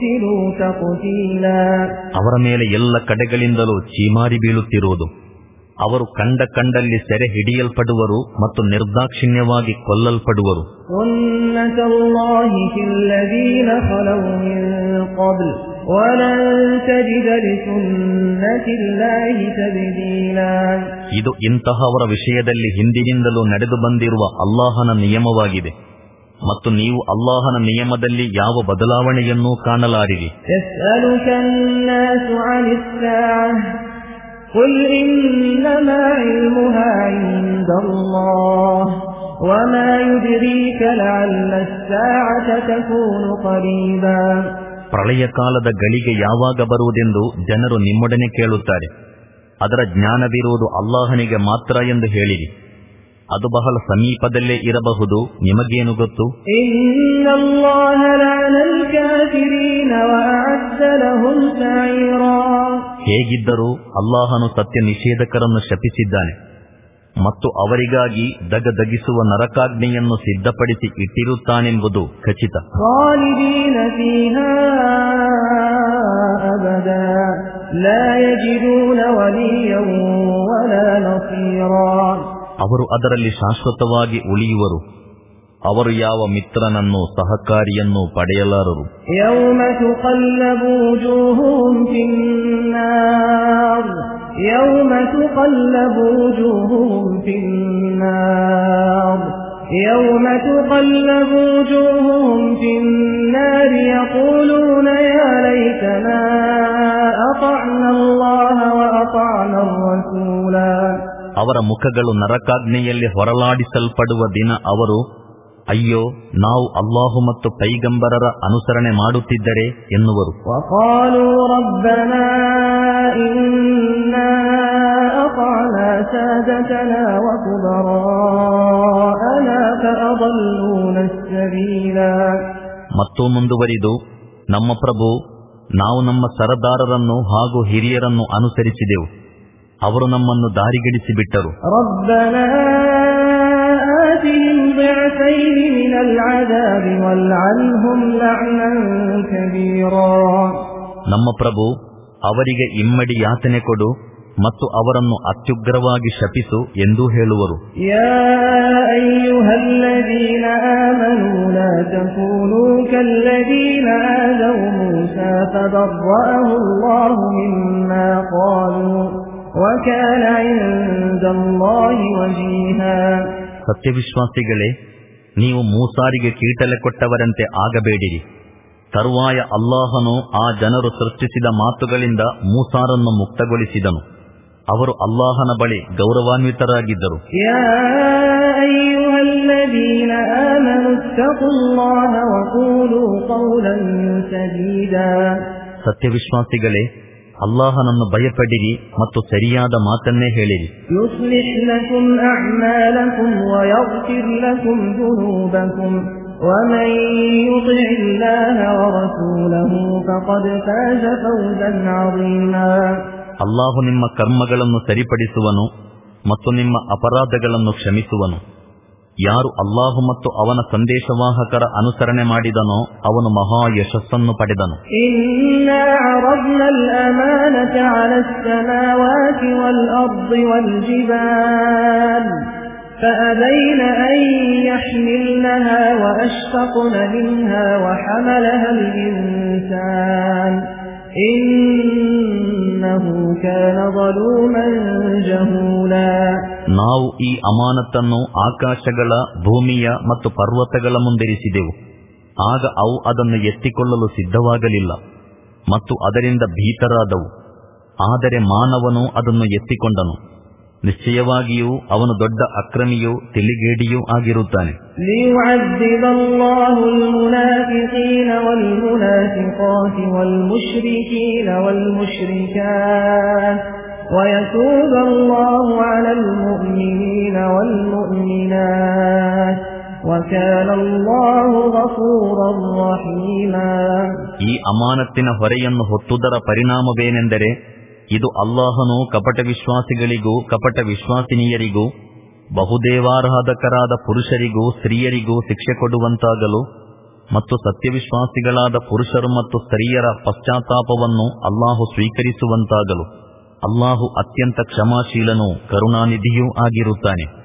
ಅವರ ಮೇಲೆ ಎಲ್ಲ ಕಡೆಗಳಿಂದಲೂ ಚೀಮಾರಿ ಬೀಳುತ್ತಿರುವುದು. ಅವರು ಕಂಡ ಕಂಡಲ್ಲಿ ಸೆರೆ ಹಿಡಿಯಲ್ಪಡುವರು ಮತ್ತು ನಿರ್ದಾಕ್ಷಿಣ್ಯವಾಗಿ ಕೊಲ್ಲಲ್ಪಡುವರು. ಇದು ಇಂತಹವರ ವಿಷಯದಲ್ಲಿ ಹಿಂದಿನಿಂದಲೂ ನಡೆದು ಬಂದಿರುವ ಅಲ್ಲಾಹನ ನಿಯಮವಾಗಿದೆ ಮತ್ತು ನೀವು ಅಲ್ಲಾಹನ ನಿಯಮದಲ್ಲಿ ಯಾವ ಬದಲಾವಣೆಯನ್ನೂ ಕಾಣಲಾರಿರಿ. قل إنما علمها عند الله وما يدريك لعل الساعة تكون قريبا. ಪ್ರಳಯ ಕಾಲದ ಗಳಿಗೆ ಯಾವಾಗ ಬರುವುದೆಂದು ಜನರು ನಿಮ್ಮೊಡನೆ ಕೇಳುತ್ತಾರೆ. ಅದರ ಜ್ಞಾನವಿರುವುದು ಅಲ್ಲಾಹನಿಗೆ ಮಾತ್ರ ಎಂದು ಹೇಳಿರಿ. ಅದು ಬಹಳ ಸಮೀಪದಲ್ಲೇ ಇರಬಹುದು, ನಿಮಗೇನು ಗೊತ್ತು? ಹೇಗಿದ್ದರೂ ಅಲ್ಲಾಹನು ಸತ್ಯ ನಿಷೇಧಕರನ್ನು ಶಪಿಸಿದ್ದಾನೆ ಮತ್ತು ಅವರಿಗಾಗಿ ದಗದಗಿಸುವ ನರಕಾಗ್ನಿಯನ್ನು ಸಿದ್ಧಪಡಿಸಿ ಇಟ್ಟಿರುತ್ತಾನೆಂಬುದು ಖಚಿತ. ಅವರು ಅದರಲ್ಲಿ ಶಾಶ್ವತವಾಗಿ ಉಳಿಯುವರು. ಅವರು ಯಾವ ಮಿತ್ರನನ್ನು ಸಹಕಾರಿಯನ್ನು ಪಡೆಯಲಾರರು. ಯೌಮ ತುಕಲ್ಲಬು ವಜೂಹುಹುಂ ಫಿನ್ನಾರ್ ಯೌಮ ತುಕಲ್ಲಬು ವಜೂಹುಹುಂ ಫಿನ್ನಾರ್ ಯೌಮ ತುಕಲ್ಲಬು ವಜೂಹುಹುಂ ಫಿನ್ನಾರ್ ಯಖೂಲೂನ ಯಾ ಲೈತನಾ ಅತಾಅನಾ ಅಲ್ಲಾಹ ವ ಅತಾಅನಾ ಅರ್-ರಸೂಲ. ಅವರ ಮುಖಗಳು ನರಕಾಗ್ನಿಯಲ್ಲಿ ಹೊರಲಾಡಿಸಲ್ಪಡುವ ದಿನ ಅವರು, ಅಯ್ಯೋ, ನಾವು ಅಲ್ಲಾಹು ಮತ್ತು ಪೈಗಂಬರರ ಅನುಸರಣೆ ಮಾಡುತ್ತಿದ್ದರೆ ಎನ್ನುವರು. ವಖಾಲೂ ರಬ್ಬನಾ ಇನ್ನಾ ಅತಾಅನಾ ಸಾದತನಾ ವ ಕುಬರಾಅನಾ ಫಅضلೂನಾ ಅಸ್-ಸಬೀಲ. ಮತ್ತು ಮುಂದುವರಿದು, ನಮ್ಮ ಪ್ರಭು, ನಾವು ನಮ್ಮ ಸರದಾರರನ್ನು ಹಾಗೂ ಹಿರಿಯರನ್ನು ಅನುಸರಿಸಿದೆವು, ಅವರು ನಮ್ಮನ್ನು ದಾರಿಗೆಡಿಸಿ ಬಿಟ್ಟರು. ರಬ್ಬನಾ ಆತಿಹಿಂ ضعفين من العذاب والعنهم لعنا كبيرا. ನಮ್ಮ ಪ್ರಭು, ಅವರಿಗೆ ಇಮ್ಮಡಿ ಯಾತನೆ ಕೊಡು ಮತ್ತು ಅವರನ್ನು ಅತ್ಯುಗ್ರವಾಗಿ ಶಪಿಸು ಎಂದೂ ಹೇಳುವರು. ಯಾ ಅಯ್ಯುಹಲ್ಲದೀನ ಆಮನೂ ಲಾ ತಕೂನೂ ಕಲ್ಲದೀನ ಆದೌ ಮೂಸಾ ಫಬರ್ರಅಹು ಅಲ್ಲಾಹು ಮಿಮ್ಮಾ ಕಾಲೂ ವಕಾನ ಇಂದಲ್ಲಾಹಿ ವಜೀಹಾ. ಸತ್ಯವಿಶ್ವಾಸಿಗಳೇ, ನೀವು ಮೂಸಾರಿಗೆ ಕೀಟಲೆ ಕೊಟ್ಟವರಂತೆ ಆಗಬೇಡಿರಿ. ತರುವಾಯ ಅಲ್ಲಾಹನು ಆ ಜನರು ಸೃಷ್ಟಿಸಿದ ಮಾತುಗಳಿಂದ ಮೂಸಾರನ್ನು ಮುಕ್ತಗೊಳಿಸಿದನು. ಅವರು ಅಲ್ಲಾಹನ ಬಳಿ ಗೌರವಾನ್ವಿತರಾಗಿದ್ದರು. ಯಾ ಅಯ್ಯುಹಲ್ಲದೀನ ಆಮನೂ ಇತ್ತಖುಲ್ಲಾಹ ವ ಕೂಲೂ ಕೌಲನ್ ಸದೀದಾ. ಸತ್ಯವಿಶ್ವಾಸಿಗಳೇ, ಅಲ್ಲಾಹನನ್ನು ಭಯಪಡಿರಿ ಮತ್ತು ಸರಿಯಾದ ಮಾತನ್ನೇ ಹೇಳಿರಿ. ಯುಸ್ಲಿಹ್ ಲಕುಂ ಅಅಮಾಲಕುಂ ವ ಯಗ್ಫಿರ್ ಲಕುಂ ದುನೂಬಕುಂ ومن يطع الله ورسوله فقد فاز فوزا عظيما. ಅಲ್ಲಾಹು ನಿಮ್ಮ ಕರ್ಮಗಳನ್ನು ಸರಿಪಡಿಸುವನು ಮತ್ತು ನಿಮ್ಮ ಅಪರಾಧಗಳನ್ನು ಕ್ಷಮಿಸುವನು. ಯಾರು ಅಲ್ಲಾಹು ಮತ್ತು ಅವನ ಸಂದೇಶವಾಹಕರ ಅನುಸರಣೆ ಮಾಡಿದನೋ ಅವನು ಮಹಾ ಯಶಸ್ಸನ್ನು ಪಡೆದನು. ಇನ್ನಾ ಅರದ್ನಾ ಅಲ್-ಅಮಾನತ ಅಲಾ ಅಸ್-ಸಮಾವಾತಿ ವಲ್-ಅರ್ದಿ ವಲ್-ಜಿಬಾಲ್ فأبين أن يحملنها وأشفقن منها وحملها الإنسان إنه كان ظلوما جهولا. ನಾವು ಈ ಅಮಾನತನ್ನು ಆಕಾಶಗಳ, ಭೂಮಿಯ ಮತ್ತು ಪರ್ವತಗಳ ಮುಂದಿರಿಸಿದೆವು. ಆಗ ಅವು ಅದನ್ನು ಎತ್ತಿಕೊಳ್ಳಲು ಸಿದ್ಧವಾಗಲಿಲ್ಲ ಮತ್ತು ಅದರಿಂದ ಭೀತರಾದವು. ಆದರೆ ಮಾನವನು ಅದನ್ನು ಎತ್ತಿಕೊಂಡನು. ನಿಶ್ಚಯವಾಗಿಯೂ ಅವನು ದೊಡ್ಡ ಅಕ್ರಮಿಯೂ ತಿಳಿಗೇಡಿಯೂ ಆಗಿರುತ್ತಾನೆ. ಲಿಯುಅದ್ದಿಬ ಅಲ್ಲಾಹು ಅಲ್-ಮುನಾಫಿಕೀನ ವಲ್-ಮುನಾಫಿಕಾತಿ ವಲ್-ಮುಶ್ರಿಕೀನ ವಲ್-ಮುಶ್ರಿಕಾತ್ ವಯತೂಬ ಅಲ್ಲಾಹು ಅಲಲ್ ಮುಅ್ಮಿನೀನ ವಲ್-ಮುಅ್ಮಿನಾತ್ ವಕಾನ ಅಲ್ಲಾಹು ಗಫೂರರ್ ರಹೀಮಾ. ಈ ಅಮಾನತ್ತಿನ ಹೊರೆಯನ್ನು ಹೊತ್ತುದರ ಪರಿಣಾಮವೇನೆಂದರೆ, ಇದು ಅಲ್ಲಾಹನು ಕಪಟ ವಿಶ್ವಾಸಿಗಳಿಗೂ ಕಪಟ ವಿಶ್ವಾಸಿನಿಯರಿಗೂ ಬಹುದೇವಾರಾಧಕರಾದ ಪುರುಷರಿಗೂ ಸ್ತ್ರೀಯರಿಗೂ ಶಿಕ್ಷೆ ಕೊಡುವಂತಾಗಲು ಮತ್ತು ಸತ್ಯವಿಶ್ವಾಸಿಗಳಾದ ಪುರುಷರು ಮತ್ತು ಸ್ತ್ರೀಯರ ಪಶ್ಚಾತ್ತಾಪವನ್ನು ಅಲ್ಲಾಹು ಸ್ವೀಕರಿಸುವಂತಾಗಲು ಅಲ್ಲಾಹು ಅತ್ಯಂತ ಕ್ಷಮಾಶೀಲನೂ ಕರುಣಾನಿಧಿಯೂ ಆಗಿರುತ್ತಾನೆ.